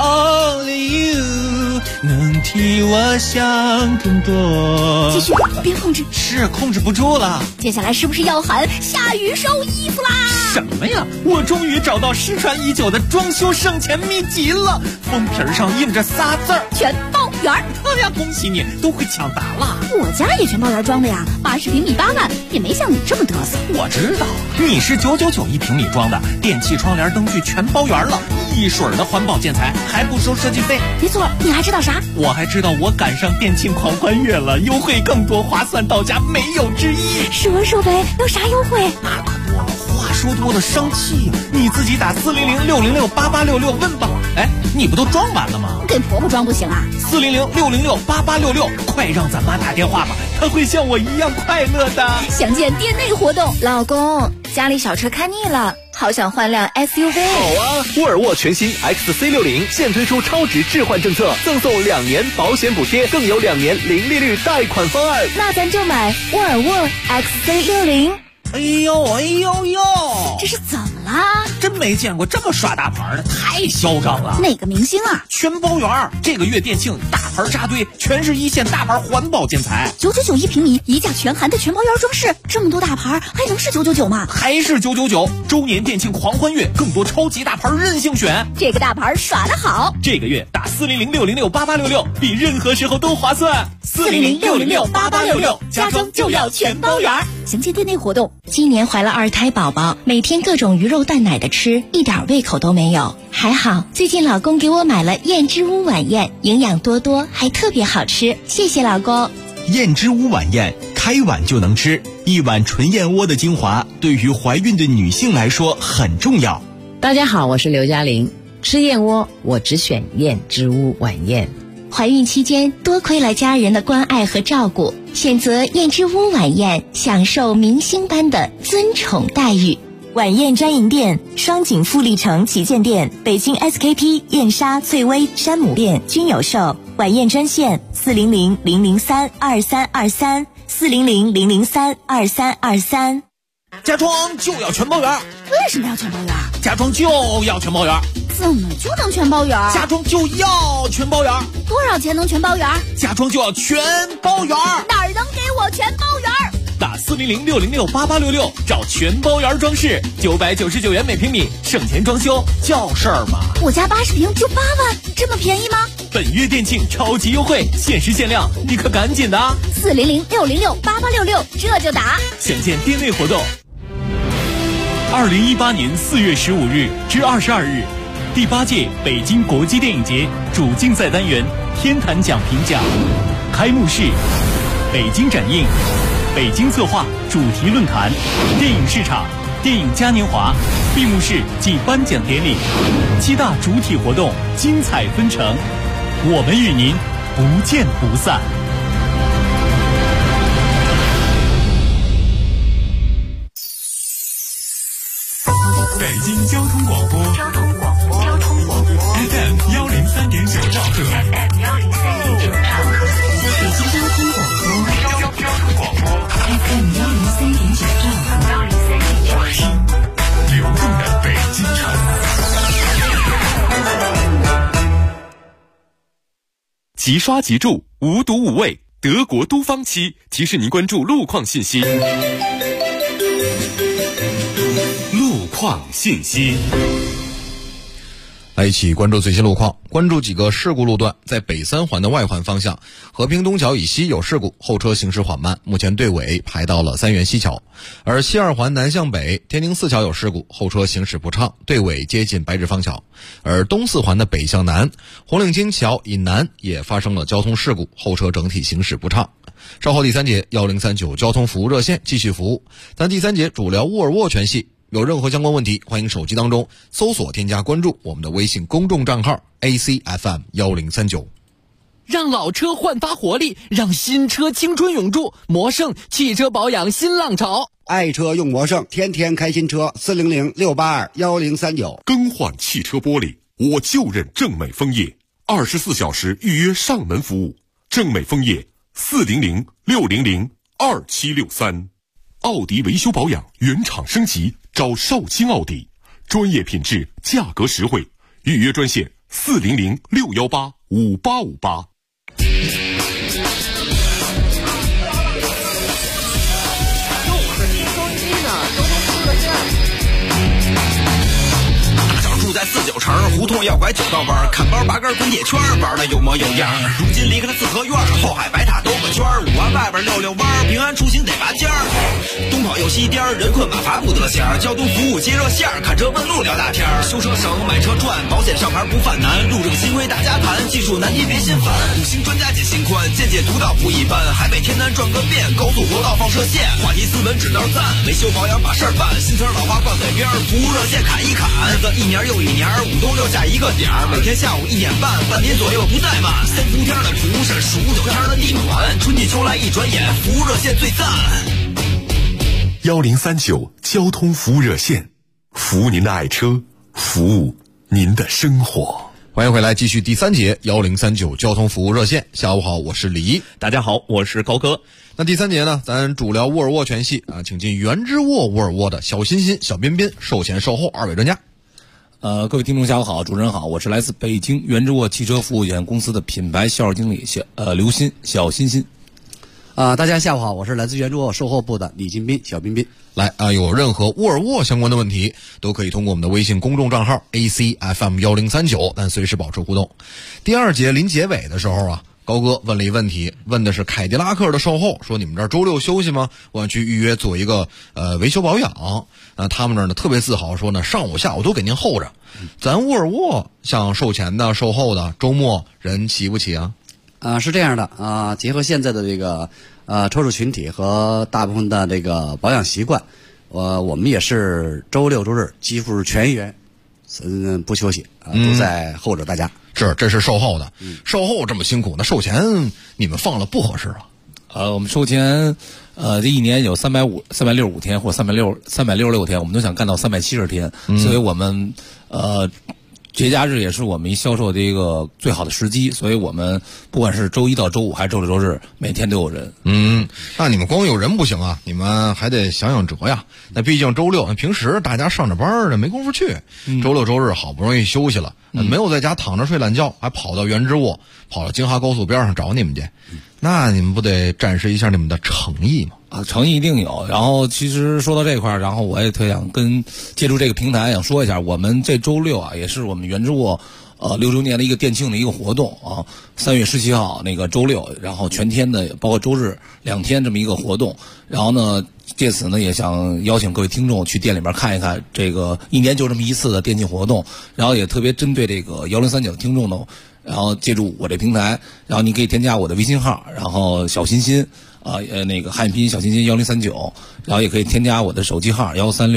，Only you 能替我想更多。 继续，别控制， 是控制不住了。 接下来是不是要喊下雨收衣服啦？ 什么呀？我终于找到失传已久的装修省钱秘籍了，封皮上印着仨字儿： 全包圆。 哎呀，恭喜你，都会抢答了。 我家也全包圆装的呀，80平米8万，也没像你这么嘚瑟。 我知道，你是999一平米装的，电器、窗帘、灯具全包圆了，一水儿的环保建材，还不收设计费。 没错，你还知道啥？ 我还知道我赶上电器狂欢月了，优惠更多，划算到家，没有之一。 说呗，有啥优惠？ 那可多了，话说多了生气，你自己打400-606-8866问吧。哎，你不都装完了吗？ 给婆婆装不行啊 ？400-606-8866，快让咱妈打电话吧，她会像我一样快乐的。 详见店内活动。老公，家里小车看腻了，好想换辆 SUV。 好啊，沃尔沃全新 XC60现推出超值置换政策，赠送2年保险补贴，更有2年零利率贷款方案。 那咱就买沃尔沃 XC60。 哎呦， 这是怎么啦？ 真没见过这么耍大牌的，太嚣张了。 哪个明星啊？ 全包圆，这个月店庆大牌扎堆，全是1线大牌环保建材 ，999一平米，1价全含的全包圆装饰，这么多大牌还能是999吗？ 还是999。周年店庆狂欢月，更多超级大牌任性选， 这个大牌耍得好。 这个月打400-606-8866，比任何时候都划算。 400-606-8866，家装就要全包圆。详见店内活动。 今年怀了2胎宝宝，每天各种鱼肉蛋奶的吃，一点胃口都没有。还好最近老公给我买了燕之屋晚宴，营养多多，还特别好吃，谢谢老公。 燕之屋晚宴，开碗就能吃，一碗纯燕窝的精华，对于怀孕的女性来说很重要。 大家好，我是刘嘉玲，吃燕窝我只选燕之屋晚宴。 怀孕期间多亏了家人的关爱和照顾，选择燕之屋晚宴，享受明星般的尊宠待遇。晚宴专营店：双井富力城旗舰店、北京 SKP、燕莎、翠微、山姆店均有售。晚宴专线400-003-2323，400-003-2323。 家装就要全包圆。 为什么要全包圆？ 家装就要全包圆。 怎么就能全包圆？ 家装就要全包圆。 多少钱能全包圆？ 家装就要全包圆。 哪儿能给我全包圆？ 打400-606-8866找全包圆装饰，999元每平米，省钱装修叫事儿嘛。 我家80平就8万，这么便宜吗？ 本月店庆超级优惠，限时限量，你可赶紧的啊 ！400-606-8866这就打。 详见店内活动。 2018年4月15日至22日，第8届北京国际电影节主竞赛单元天坛奖评奖开幕式，北京展映，北京策划主题论坛，电影市场，电影嘉年华，闭幕式暨颁奖典礼，7大主体活动精彩纷呈，我们与您不见不散。北京交通广播FM 103.9兆赫，北京交通广播FM 103.9兆赫，听流动的北京城。即刷即住，无毒无味，德国都方漆提示您关注路况信息。路况信息， 来一起关注最新路况，关注几个事故路段。在北三环的外环方向，和平东桥以西有事故，后车行驶缓慢，目前队尾排到了三元西桥。而西二环南向北，天宁四桥有事故，后车行驶不畅，队尾接近白纸坊桥。而东四环的北向南，红领巾桥以南也发生了交通事故，后车整体行驶不畅。稍后第3节1039交通服务热线继续服务。咱第3节主聊沃尔沃全系。有任何相关问题，欢迎手机当中搜索添加关注我们的微信公众账号 ACFM 1039。 让老车焕发活力，让新车青春永驻。魔胜汽车保养新浪潮， 爱车用魔胜，天天开新车。400-682-1039。 更换汽车玻璃，我就认正美枫叶，24小时预约上门服务。正美枫叶400-600-2763。奥迪维修保养原厂升级，找少卿奥迪，专业品质，价格实惠，预约专线400-618-5858。 住在49城，胡同要拐9道弯，看包拔根滚铁圈，玩的有模有样。如今离开了四合院，后海白塔兜个圈，5环外边溜弯，平安出行得拔尖儿。东跑又西颠，人困马乏不得闲。交通服务接热线，看车问路聊大天。修车省，买车赚，保险上牌不犯难。路政新规大家谈，技术难题别心烦。5星专家解心宽，见解独到不一般。海北天南转个遍，高速国道放射线，话题斯文指道赞，维修保养把事儿办。新车老花挂嘴边，服务热线砍一砍。日子一年又一年，5冬6夏一个点儿，每天下午1点半，半点左右不怠慢。3伏天的蒲是数9天的地暖，春季秋来一转眼，服务热线最赞。 1039交通服务热线，服务您的爱车，服务您的生活。 欢迎回来，继续第3节1039交通服务热线。下午好，我是李一。 大家好，我是高哥。 那第3节呢，咱主聊沃尔沃全系啊，请进原之沃尔沃的小欣欣、小彬彬售前售后2位专家。 各位听众下午好，主持人好，我是来自北京原之沃汽车服务有限公司的品牌销售经理刘鑫，小欣欣。 大家下午好，我是来自原之沃售后部的李金斌，小彬彬。 来啊，有任何沃尔沃相关的问题，都可以通过我们的微信公众账号 ACFM 1039，但随时保持互动。第2节临结尾的时候啊，高哥问了一问题，问的是凯迪拉克的售后，说你们这儿周6休息吗？我想去预约做一个维修保养。他们这儿呢特别自豪，说呢上午下午都给您候着。咱沃尔沃像售前的售后的周末人齐不齐啊？ 是这样的啊，结合现在的这个车主群体和大部分的这个保养习惯，我们也是周6周日几乎是全员不休息啊，都在候着大家。 这是售后的，售后这么辛苦，那售前你们放了不合适啊？ 我们售前这一年有365天或者366天，我们都想干到370天，所以我们节假日也是我们销售的一个最好的时机，所以我们不管是周一到周五还是周六周日，每天都有人。 那你们光有人不行啊，你们还得想想辙呀。那毕竟周六平时大家上着班的没工夫去，周六周日好不容易休息了，没有在家躺着睡懒觉，还跑到原汁窝，跑到京哈高速边上找你们去，那你们不得展示一下你们的诚意吗？ 诚意一定有。然后其实说到这块儿，然后我也特想借助这个平台想说一下，我们这周六啊，也是我们原汁窝6周年的一个店庆的一个活动啊，3月17号那个周六，然后全天的包括周日2天这么一个活动。然后呢，借此呢也想邀请各位听众去店里边看一看这个一年就这么一次的店庆活动，然后也特别针对这个1039的听众呢，然后借助我这平台，然后你可以添加我的微信号，然后小心心那个汉语拼音小心心1039，然后也可以添加我的手机号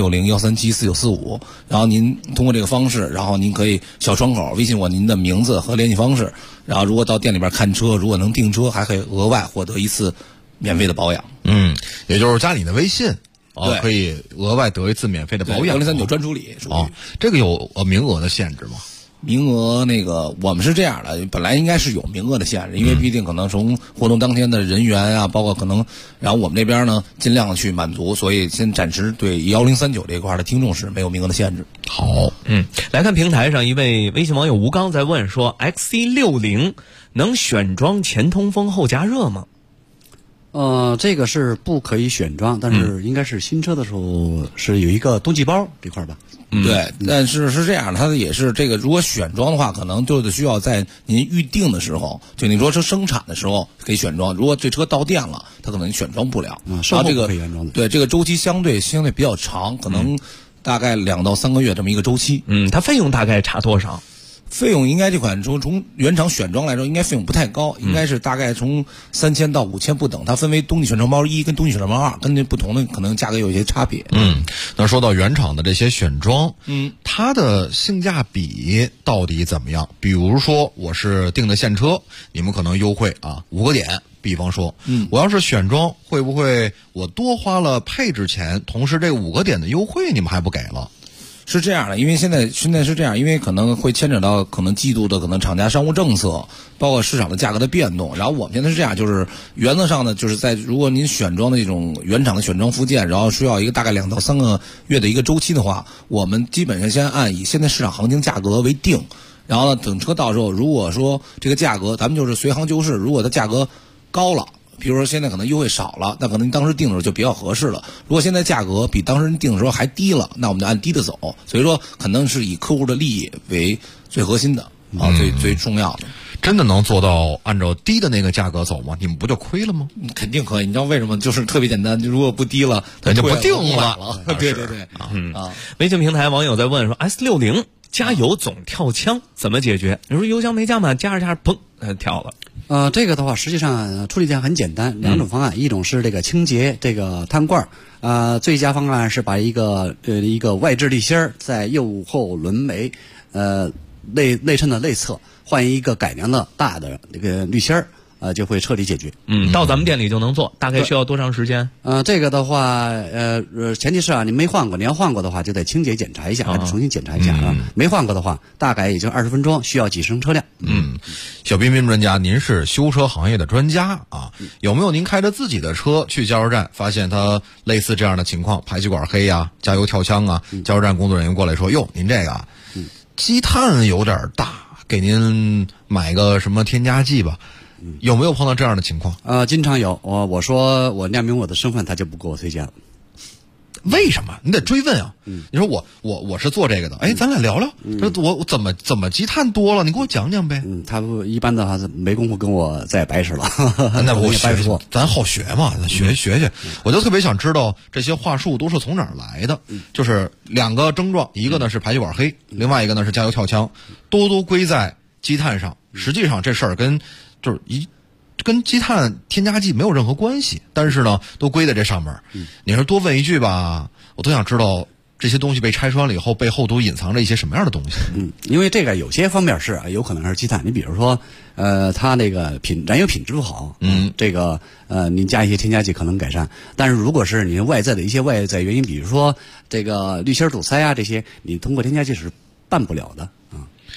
1360137495，然后您通过这个方式，然后您可以小窗口微信我您的名字和联系方式，然后如果到店里边看车，如果能订车，还可以额外获得一次免费的保养。 也就是加你的微信对， 可以额外得一次免费的保养。 1039专处理这个有名额的限制吗？ 名额那个我们是这样的，本来应该是有名额的限制，因为毕竟可能从活动当天的人员啊，包括可能，然后我们这边呢尽量去满足，所以先暂时对1039这一块的听众是没有名额的限制。 好， 来看平台上一位微信网友吴刚在问说 ，XC60能选装前通风后加热吗？ 这个是不可以选装，但是应该是新车的时候是有一个冬季包这块吧。 对，但是是这样的，它也是这个，如果选装的话，可能就需要在您预定的时候，就你说是生产的时候可以选装，如果这车到店了，它可能选装不了。 售后不可以原装的。 对，这个周期相对比较长，可能大概2到3个月这么一个周期。 它费用大概差多少？ 费用应该这款车从原厂选装来说，应该费用不太高，应该是大概从3000到5000不等。它分为冬季选装包1跟冬季选装包2，跟这不同的可能价格有一些差别。 那说到原厂的这些选装，它的性价比到底怎么样？比如说我是订的现车，你们可能优惠5个点。比方说，我要是选装，会不会我多花了配置钱，同时这5个点的优惠你们还不给了？ 是这样的，因为现在是这样，因为可能会牵扯到可能季度的可能厂家商务政策，包括市场的价格的变动。然后我们现在是这样，就是原则上呢，就是在如果您选装的这种原厂的选装附件，然后需要一个大概2到3个月的一个周期的话，我们基本上先按以现在市场行情价格为定。然后呢，等车到时候，如果说这个价格，咱们就是随行就市，如果它价格高了，比如说现在可能优惠少了，那可能当时定的时候就比较合适了。如果现在价格比当时定的时候还低了，那我们就按低的走。所以说可能是以客户的利益为最核心的最重要的。 真的能做到按照低的那个价格走吗？你们不就亏了吗？ 肯定可以。你知道为什么？就是特别简单，如果不低了， 咱就不定了。对对对。 微信平台网友在问说 ，S60加油总跳枪怎么解决？你说油箱没加满，加着砰，跳了。 这个的话，实际上处理起来很简单，2种方案，一种是这个清洁这个碳罐最佳方案是把一个外置滤芯在右后轮眉内衬的内侧换一个改良的大的这个滤芯就会彻底解决。 到咱们店里就能做，大概需要多长时间？ 这个的话，前提是你没换过，你要换过的话，就得清洁检查一下，还得重新检查一下没换过的话，大概也就20分钟，需要几升车辆。 小彬彬专家，您是修车行业的专家有没有您开着自己的车去加油站，发现它类似这样的情况，排气管黑加油跳枪加油站工作人员过来说，哟，您这个积碳有点大，给您买个什么添加剂吧。有没有碰到这样的情况？ 经常有。我说我亮明我的身份，他就不给我推荐了。 为什么？你得追问啊！你说我是做这个的，咱俩聊聊。这我怎么积碳多了？你给我讲讲呗。 他不一般的话没工夫跟我再掰扯了。 那我学学，咱好学嘛，咱学。我就特别想知道这些话术都是从哪儿来的。就是2个症状，一个呢是排气管黑，另外一个呢是加油跳枪，都归在积碳上。实际上这事儿跟积碳添加剂没有任何关系，但是呢，都归在这上面。你说多问一句吧，我都想知道这些东西被拆穿了以后，背后都隐藏着一些什么样的东西。 因为这个有些方面是有可能是积碳。你比如说，它那个燃油品质不好，这个您加一些添加剂可能改善。但是如果是你外在的一些外在原因，比如说这个滤芯堵塞这些，你通过添加剂是办不了的。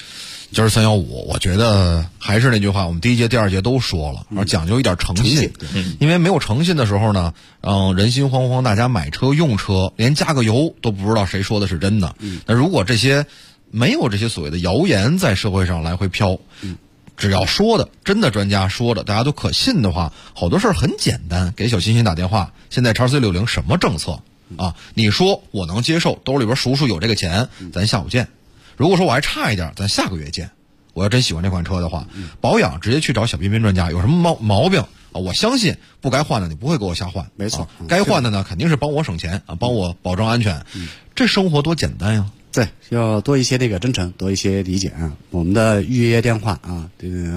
今儿315，我觉得还是那句话，我们第一节、第二节都说了，讲究一点诚信。因为没有诚信的时候呢，人心惶惶，大家买车用车，连加个油都不知道谁说的是真的。那如果没有这些所谓的谣言在社会上来回飘，只要说的真的专家说的，大家都可信的话，好多事儿很简单。给小欣欣打电话，现在XC60什么政策啊？你说我能接受，兜里边叔叔有这个钱，咱下午见。如果说我还差一点，咱下个月见。我要真喜欢这款车的话，保养直接去找小彬彬专家，有什么毛病啊？我相信不该换的你不会给我瞎换， 没错。 该换的呢，肯定是帮我省钱啊，帮我保证安全。这生活多简单呀！ 对，要多一些这个真诚，多一些理解啊。我们的预约电话啊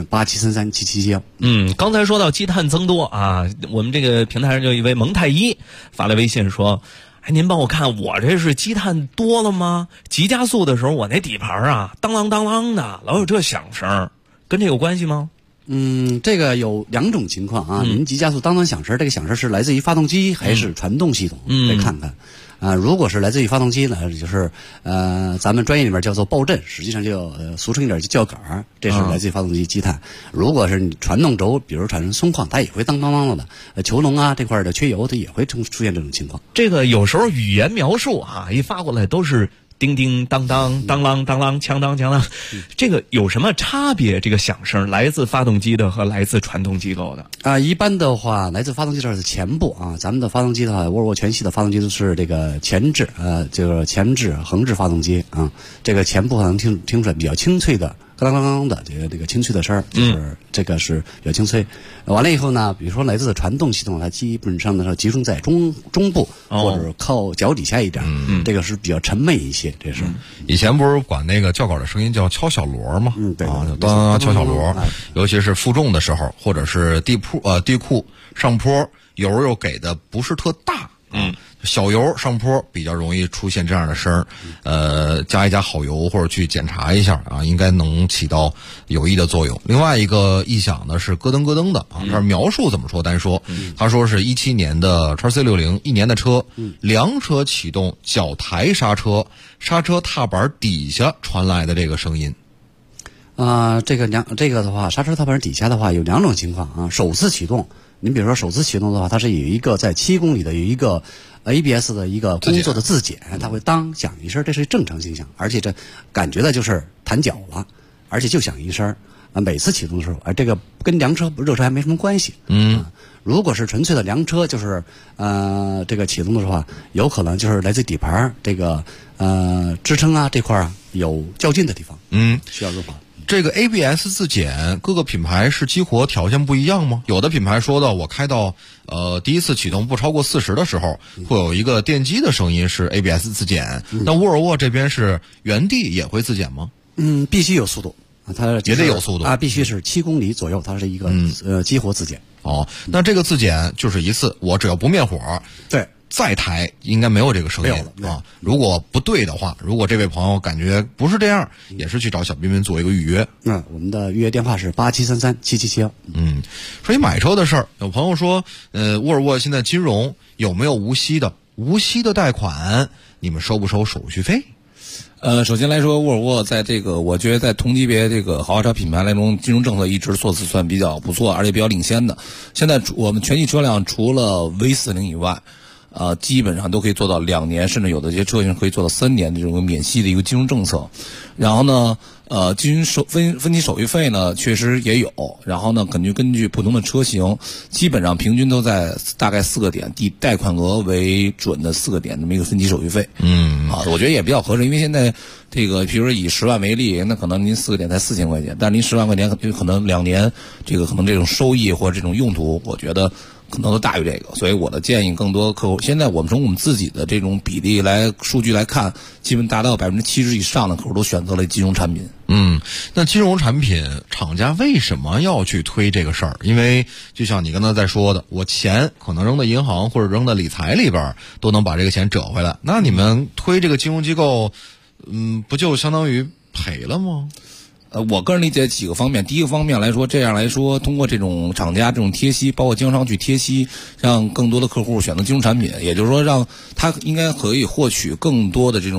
，87337771。 刚才说到积碳增多啊，我们这个平台上就一位蒙太医发来微信说：“哎，您帮我看，我这是积碳多了吗？急加速的时候，我那底盘啊，当啷当啷的，老有这响声，跟这有关系吗？” 这个有两种情况啊。您急加速当当响声，这个响声是来自于发动机还是传动系统？得看看。如果是来自于发动机呢，就是咱们专业里面叫做爆震，实际上就俗称一点就叫杆儿，这是来自于发动机积碳。如果是你传动轴，比如产生松旷，它也会当当当的。球笼啊这块的缺油，它也会出现这种情况。 这个有时候语言描述啊，一发过来都是叮叮当当当啷当啷锵当锵当，这个有什么差别？这个响声来自发动机的和来自传动机构的一般的话，来自发动机这是前部啊。咱们的发动机的话，沃尔沃全系的发动机都是这个前置就是前置横置发动机啊。这个前部能听出来比较清脆的。当当当的这个清脆的声儿，就是这个是比较清脆。完了以后呢，比如说来自传动系统，它基本上呢集中在中部或者靠脚底下一点，这个是比较沉闷一些。这是以前不是管那个叫杆的声音叫敲小锣吗？ 对当敲小锣，尤其是负重的时候，或者是地库上坡，油又给的不是特大。小油上坡比较容易出现这样的声儿，加一加好油或者去检查一下啊，应该能起到有益的作用。另外一个异响呢是咯噔咯噔的啊，这描述怎么说？单说，他说是17年的XC60，一年的车，凉车启动，脚抬刹车，刹车踏板底下传来的这个声音。 这个的话，刹车踏板底下的话有两种情况啊。首次启动，您比如说首次启动的话，它是有一个在7公里的有一个 ABS 的一个工作的自检，它会当响一声，这是正常现象，而且这感觉的就是弹脚了，而且就响一声。每次启动的时候，这个跟凉车热车还没什么关系。如果是纯粹的凉车，就是这个启动的时候有可能就是来自底盘这个支撑啊这块有较劲的地方，需要润滑。 这个 ABS 自检各个品牌是激活条件不一样吗？有的品牌说到我开到第一次启动不超过40的时候，会有一个电机的声音是 ABS 自检。那沃尔沃这边是原地也会自检吗？ 必须有速度，它也得有速度必须是7公里左右，它是一个激活自检。 那这个自检就是一次，我只要不灭火， 对。 再抬应该没有这个声音啊。如果不对的话，如果这位朋友感觉不是这样，也是去找小彬彬做一个预约。 我们的预约电话是87337771。 说起买车的事儿，有朋友说，沃尔沃现在金融有没有无息的贷款？你们收不收手续费？ 首先来说，沃尔沃在这个，我觉得在同级别这个豪华车品牌来中，金融政策一直做的算比较不错，而且比较领先的。现在我们全系车辆除了 V40 以外，基本上都可以做到2年，甚至有的这些车型可以做到3年的这种免息的一个金融政策。然后呢，分期手续费呢确实也有。然后呢，根据不同的车型，基本上平均都在大概4个点，以贷款额为准的4个点这么一个分期手续费。我觉得也比较合适，因为现在这个，比如说以10万为例，那可能您4个点才4000块钱，但是您10万块钱可能2年，这个可能这种收益或者这种用途，我觉得可能都大于这个。所以我的建议，更多客户现在我们从我们自己的这种比例数据来看，基本达到70%以上的客户都选择了金融产品。 那金融产品厂家为什么要去推这个事儿？因为就像你刚才在说的，我钱可能扔到银行或者扔到理财里边都能把这个钱折回来，那你们推这个金融机构，不就相当于赔了吗？ 我个人理解几个方面。第一个方面来说，这样来说，通过这种厂家这种贴息，包括经销商去贴息，让更多的客户选择金融产品，也就是说，让他应该可以获取更多的这种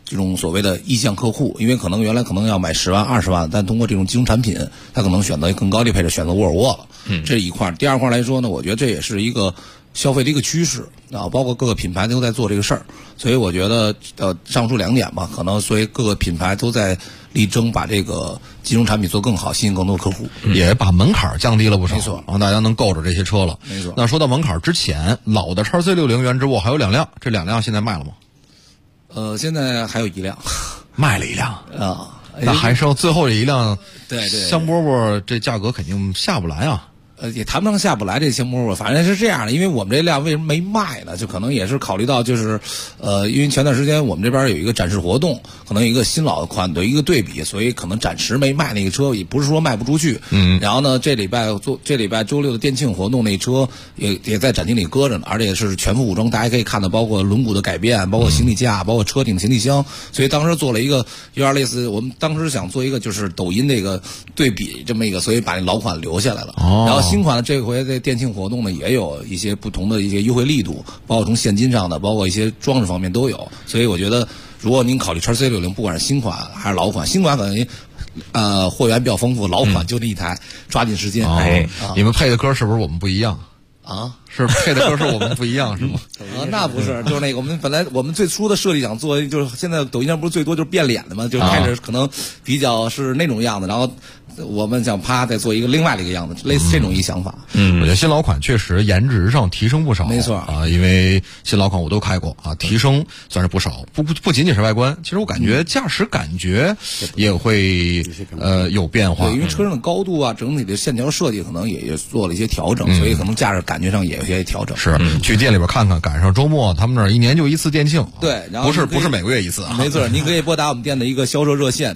这种所谓的意向客户，因为可能原来可能要买10万、20万，但通过这种金融产品，他可能选择更高的配置，选择沃尔沃了。这是一块。第二块来说呢，我觉得这也是一个消费的一个趋势啊，包括各个品牌都在做这个事儿，所以我觉得上述2点吧，可能所以各个品牌都在力争把这个金融产品做更好，吸引更多客户， 也把门槛降低了不少， 没错， 让大家能够着这些车了。 没错。 那说到门槛之前，老的 XC60 原之沃还有2辆，这2辆现在卖了吗？ 现在还有1辆， 卖了1辆啊， 那还剩最后这1辆， 对， 香饽饽这价格肯定下不来啊。 也谈不上下不来这香饽饽，反正是这样的，因为我们这辆为什么没卖呢？就可能也是考虑到就是，因为前段时间我们这边有一个展示活动，可能有一个新老款的一个对比，所以可能暂时没卖那个车，也不是说卖不出去。然后呢，这礼拜周6的店庆活动，那车也在展厅里搁着呢，而且是全副武装，大家可以看到，包括轮毂的改变，包括行李架，包括车顶行李箱，所以当时做了一个有点类似，我们当时想做一个就是抖音这个对比这么一个，所以把那老款留下来了。然后新款的这回在店庆活动呢，也有一些不同的一些优惠力度，包括从现金上的，包括一些装饰方面都有。所以我觉得，如果您考虑XC60，不管是新款还是老款，新款可能货源比较丰富，老款就这一台，抓紧时间。 你们配的歌是不是我们不一样啊？ 是配的歌是我们不一样是吗？ 那不是，就是那个我们最初的设计想做，就是现在抖音上不是最多就是变脸的嘛，就开始可能比较是那种样子，然后我们想再做一个另外的一个样子，类似这种一想法。 我觉得新老款确实颜值上提升不少， 没错啊，因为新老款我都开过啊，提升算是不少。不仅仅是外观，其实我感觉驾驶感觉也会有变化。 对，因为车上的高度啊，整体的线条设计可能也做了一些调整，所以可能驾驶感觉上也有些调整。 是，去店里边看看，赶上周末他们那儿1年就1次店庆。 对，然后不是每个月1次啊。 没错，您可以拨打我们店的一个销售热线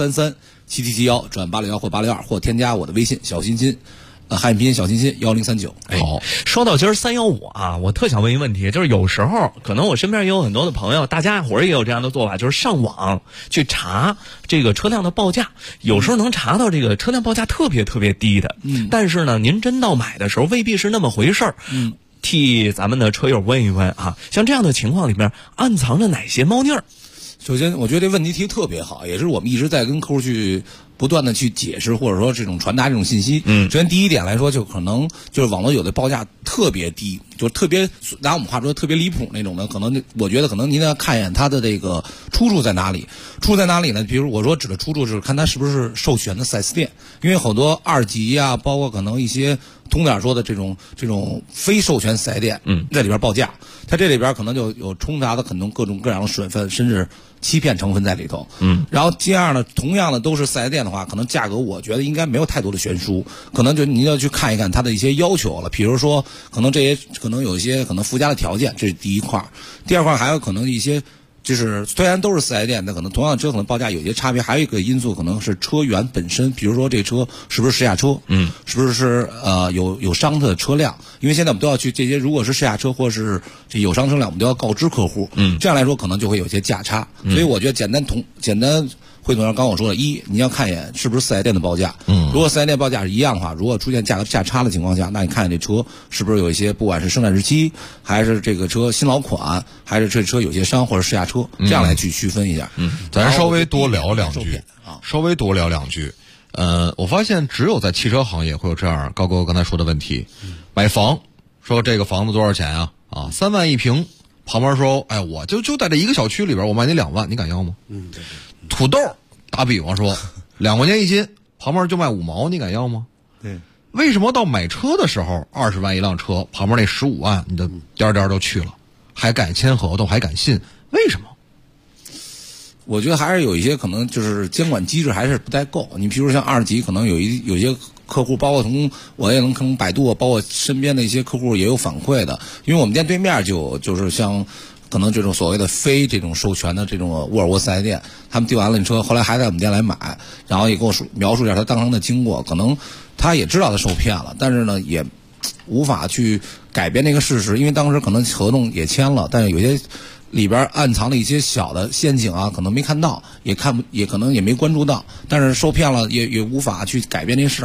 87337771转861或862，或添加我的微信小心心，汉语拼音小心心1039。 好，说到今儿315啊，我特想问一个问题，就是有时候可能我身边也有很多的朋友，大家伙儿也有这样的做法，就是上网去查这个车辆的报价，有时候能查到这个车辆报价特别特别低的，但是呢，您真到买的时候未必是那么回事儿。替咱们的车友问一问啊，像这样的情况里面暗藏着哪些猫腻儿？ 首先，我觉得这问题提得特别好，也是我们一直在跟客户去不断的去解释，或者说这种传达这种信息。首先第一点来说，就可能就是网络有的报价特别低，就特别拿我们话说特别离谱那种的，可能我觉得可能您要看一眼它的这个出处在哪里。出处在哪里呢？比如我说指的出处是看它是不是授权的 4S 店，因为好多2级啊，包括可能一些通点说的这种非授权 4S 店，在里边报价，它这里边可能就有冲达的可能各种各样的水分，甚至欺骗成分在里头。然后第二呢，同样的都是 4S 店的话，可能价格我觉得应该没有太多的悬殊，可能就您要去看一看它的一些要求了，比如说可能有一些可能附加的条件，这是第一块。第二块还有可能一些就是虽然都是4S店，但可能同样的车可能报价有些差别，还有一个因素可能是车源本身，比如说这车是不是试驾车，是不是有伤的车辆，因为现在我们都要去这些，如果是试驾车或是这有伤车辆，我们都要告知客户，这样来说可能就会有些价差，所以我觉得简单汇总上刚我说的，你要看一眼是不是4S店的报价，如果4S店报价是一样的话，如果出现价格价差的情况下，那你看看这车是不是有一些不管是生产日期，还是这个车新老款，还是这车有些伤或者试驾车，这样来去区分一下。 咱稍微多聊两句。我发现只有在汽车行业会有这样高哥刚才说的问题。买房，说这个房子多少钱啊？3万一平，旁边说，哎，我就在这一个小区里边，我卖你2万，你敢要吗？ 对。 土豆打比方说2块钱一斤，旁边就卖5毛，你敢要吗？ 对。 为什么到买车的时候20万一辆车，旁边那15万你的颠都去了，还敢签合同，还敢信？为什么？ 我觉得还是有一些可能就是监管机制还是不太够。你比如像2级，可能有些客户，包括我也能从百度，包括身边的一些客户也有反馈的，因为我们店对面就是像可能这种所谓的非这种授权的这种沃尔沃4S店，他们订完了你车，后来还在我们店来买，然后也跟我描述一下他当时的经过，可能他也知道他受骗了，但是呢也无法去改变那个事实，因为当时可能合同也签了，但是有些里边暗藏了一些小的陷阱啊，可能没看到，也可能也没关注到，但是受骗了也无法去改变这事儿，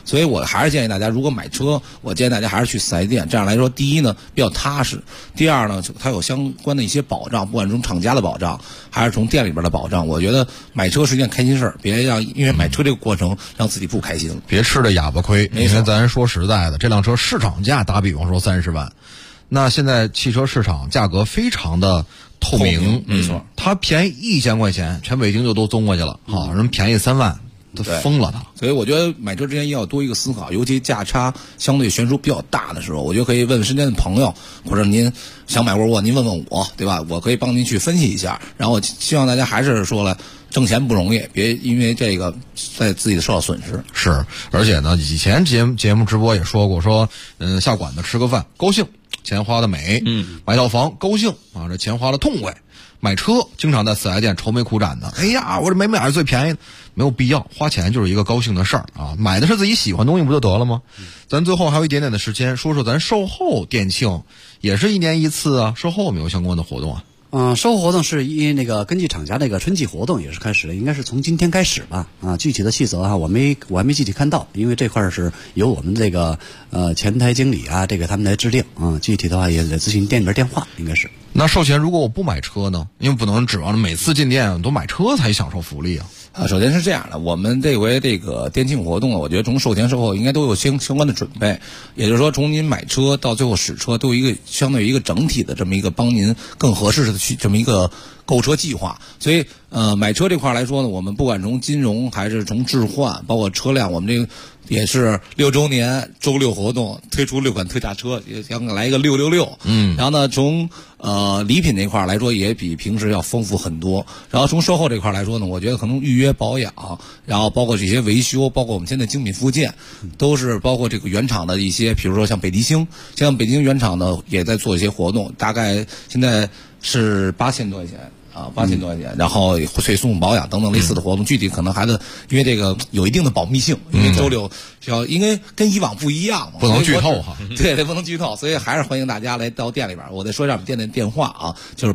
所以我还是建议大家，如果买车，我建议大家还是去4S店。这样来说，第一呢比较踏实，第二呢它有相关的一些保障，不管是从厂家的保障，还是从店里边的保障。我觉得买车是一件开心事儿，别让因为买车这个过程让自己不开心了。 别吃了哑巴亏。因为咱说实在的，这辆车市场价打比方说30万，那现在汽车市场价格非常的透明， 没错， 它便宜1000块钱，全北京就都综过去了，好，人便宜3万。都疯了他， 所以我觉得买车之前要多一个思考，尤其价差相对悬殊比较大的时候，我觉得可以问问身边的朋友，或者您想买沃尔沃，您问问我，对吧？我可以帮您去分析一下。然后希望大家还是说了，挣钱不容易，别因为这个在自己的受到损失。 是，而且呢，以前节目直播也说过，说下馆子吃个饭高兴，钱花的美，买套房高兴啊，这钱花的痛快。买车经常在4S店愁眉苦脸的，哎呀，我这没买是最便宜的，没有必要，花钱就是一个高兴的事儿啊，买的是自己喜欢的东西不就得了吗？咱最后还有一点点的时间，说说咱售后店庆，也是1年1次啊，售后有没有相关的活动啊？ 售后活动是根据厂家那个春季活动也是开始了，应该是从今天开始吧。具体的细则我还没具体看到，因为这块是由我们这个前台经理这个他们来制定具体的话也得咨询店里边电话，应该是。 那售前如果我不买车呢？因为不能指望着每次进店都买车才享受福利啊。 首先是这样的，我们这回这个店庆活动我觉得从售前售后应该都有相关的准备，也就是说从您买车到最后使车都有一个相对于一个整体的这么一个帮您更合适的去这么一个购车计划。所以买车这块来说呢，我们不管从金融还是从置换，包括车辆，我们这个也是6周年周6活动推出6款特价车，也想来一个666。然后呢，从礼品这块来说也比平时要丰富很多。然后从售后这块来说呢，我觉得可能预约保养，然后包括这些维修，包括我们现在精品附件，都是包括这个原厂的一些，比如说像北极星，像北京原厂呢也在做一些活动，大概现在是8000多块钱。8000多块钱，然后会送保养等等类似的活动，具体可能还得因为这个有一定的保密性，因为周6因为跟以往不一样嘛， 不能剧透哈。 对，不能剧透，所以还是欢迎大家来到店里边。我再说一下我们店的电话就是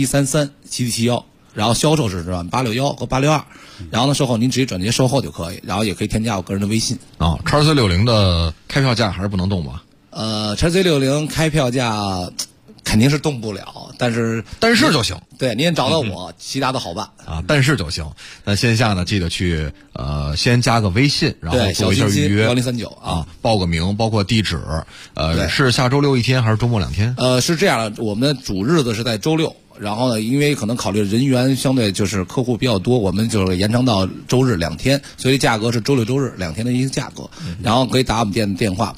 87337771，然后销售是861和862，然后呢售后您直接转接售后就可以，然后也可以添加我个人的微信。 XC60的开票价还是不能动吧 ？XC60开票价肯定是动不了，但是就行。 对，您找到我，其他的好办但是就行。那线下呢，记得去先加个微信，然后做一下预约 1039 报个名，包括地址。是下周6一天还是周末2天？ 是这样的，我们的主日子是在周6。然后呢，因为可能考虑人员相对就是客户比较多，我们就是延长到周日2天，所以价格是周6周日2天的一个价格。然后可以打我们店的电话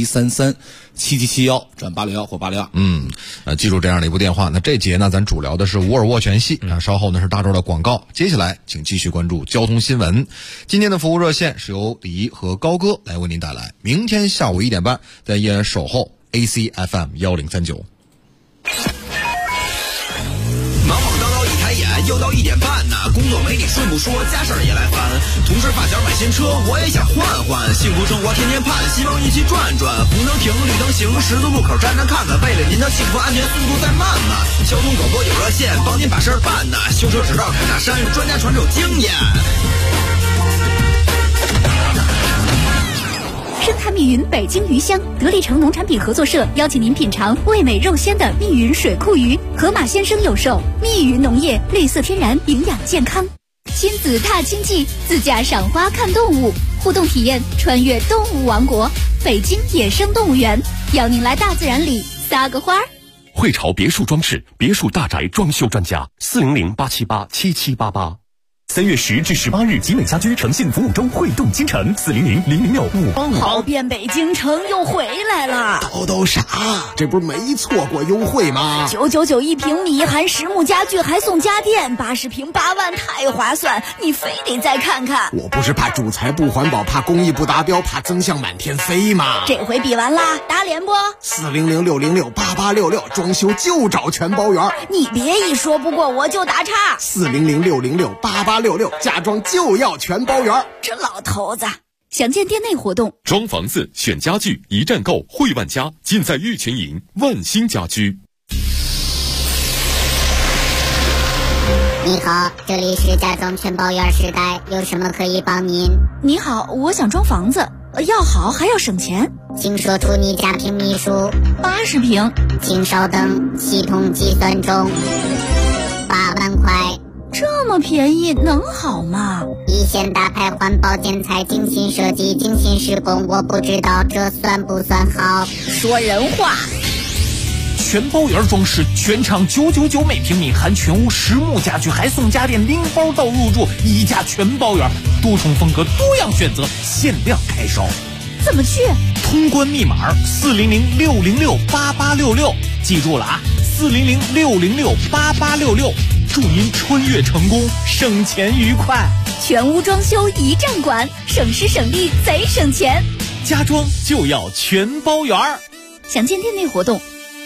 87337771转861或862。 记住这样的一部电话。那这节呢，咱主聊的是沃尔沃全系稍后呢是大周的广告。接下来请继续关注交通新闻。今天的服务热线是由李和高哥来为您带来。明天下午1点半，在依然守候 ACFM 1039。 又到1点半呢，工作没你顺不说，家事儿也来烦。同事发小买新车，我也想换换。幸福生活天天盼，希望一起转转。红灯停，绿灯行，十字路口站站看看。为了您的幸福安全，速度再慢慢。交通广播有热线，帮您把事儿办呢。修车指导开大山，专家传授经验。 生态密云北京鱼乡得力城农产品合作社邀请您品尝味美肉鲜的密云水库鱼，河马先生有售。密云农业，绿色天然，营养健康。亲子踏青记，自驾赏花看动物，互动体验穿越动物王国。北京野生动物园邀您来大自然里撒个花。 汇潮别墅装饰，别墅大宅装修专家，400-878-7788。3月10至18日，集美家居诚信服务周汇动京城，400-006-585。 跑遍北京城又回来了， 都傻，这不是没错过优惠吗 ？999一平米，含实木家具还送家电，80平8万，太划算！你非得再看看。 我不是怕主材不环保，怕工艺不达标，怕增项满天飞吗？ 这回比完啦，打脸不？400-606-8866，装修就找全包圆。你别一说不过我就打岔。 400-606-8866，家装就要全包圆。 这老头子。详见店内活动。 装房子选家具，一站购汇万家，尽在玉泉营万兴家居。 你好，这里是家装全包圆时代，有什么可以帮您？ 你好，我想装房子。 要好还要省钱， 请说出你家平米数。 80平。 请稍等，系统计算中。8万块。 这么便宜能好吗？ 一线大牌环保建材，精心设计，精心施工，我不知道这算不算好。 说人话。 全包圆装饰，全场999每平米，含全屋实木家具，还送家电，拎包到入住，一价全包圆，多重风格，多样选择，限量开售。 怎么去？ 通关密码400-606-8866，记住了啊，400-606-8866，祝您穿越成功，省钱愉快。 全屋装修一站管，省时省力贼省钱。 家装就要全包圆。 详见店内活动。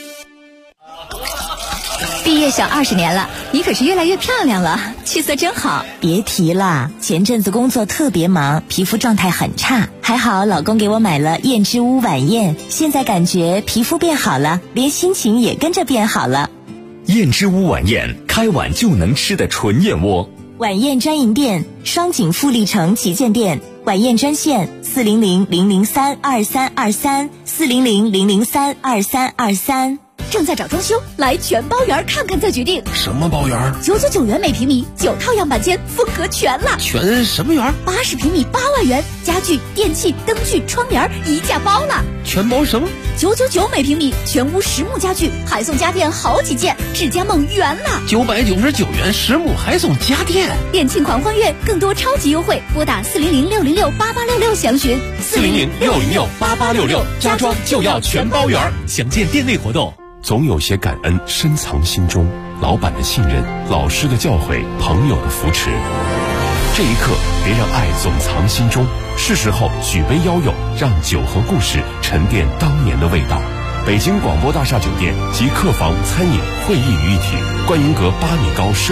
毕业小20年了，你可是越来越漂亮了，气色真好。 别提了，前阵子工作特别忙，皮肤状态很差，还好老公给我买了燕之屋晚宴，现在感觉皮肤变好了，连心情也跟着变好了。 燕之屋晚宴，开碗就能吃的纯燕窝。 晚宴专营店：双井富力城旗舰店。晚宴专线：400-003-2323，400-003-2323。 正在找装修，来全包圆看看再决定。 什么包圆 ？999元每平米，9套样板间，风格全了。 全什么圆 ？80平米8万元，家具、电器、灯具、窗帘一价包了。 全包什么 ？999每平米，全屋实木家具，还送家电好几件，智家梦圆了。 999元实木还送家电， 店庆狂欢月，更多超级优惠，拨打400-606-8866详询。 400-606-8866，家装就要全包圆，详见店内活动。 总有些感恩深藏心中，老板的信任，老师的教诲，朋友的扶持。这一刻，别让爱总藏心中，是时候举杯邀友，让酒和故事沉淀当年的味道。北京广播大厦酒店及客房、餐饮、会议于一体，观云阁8米高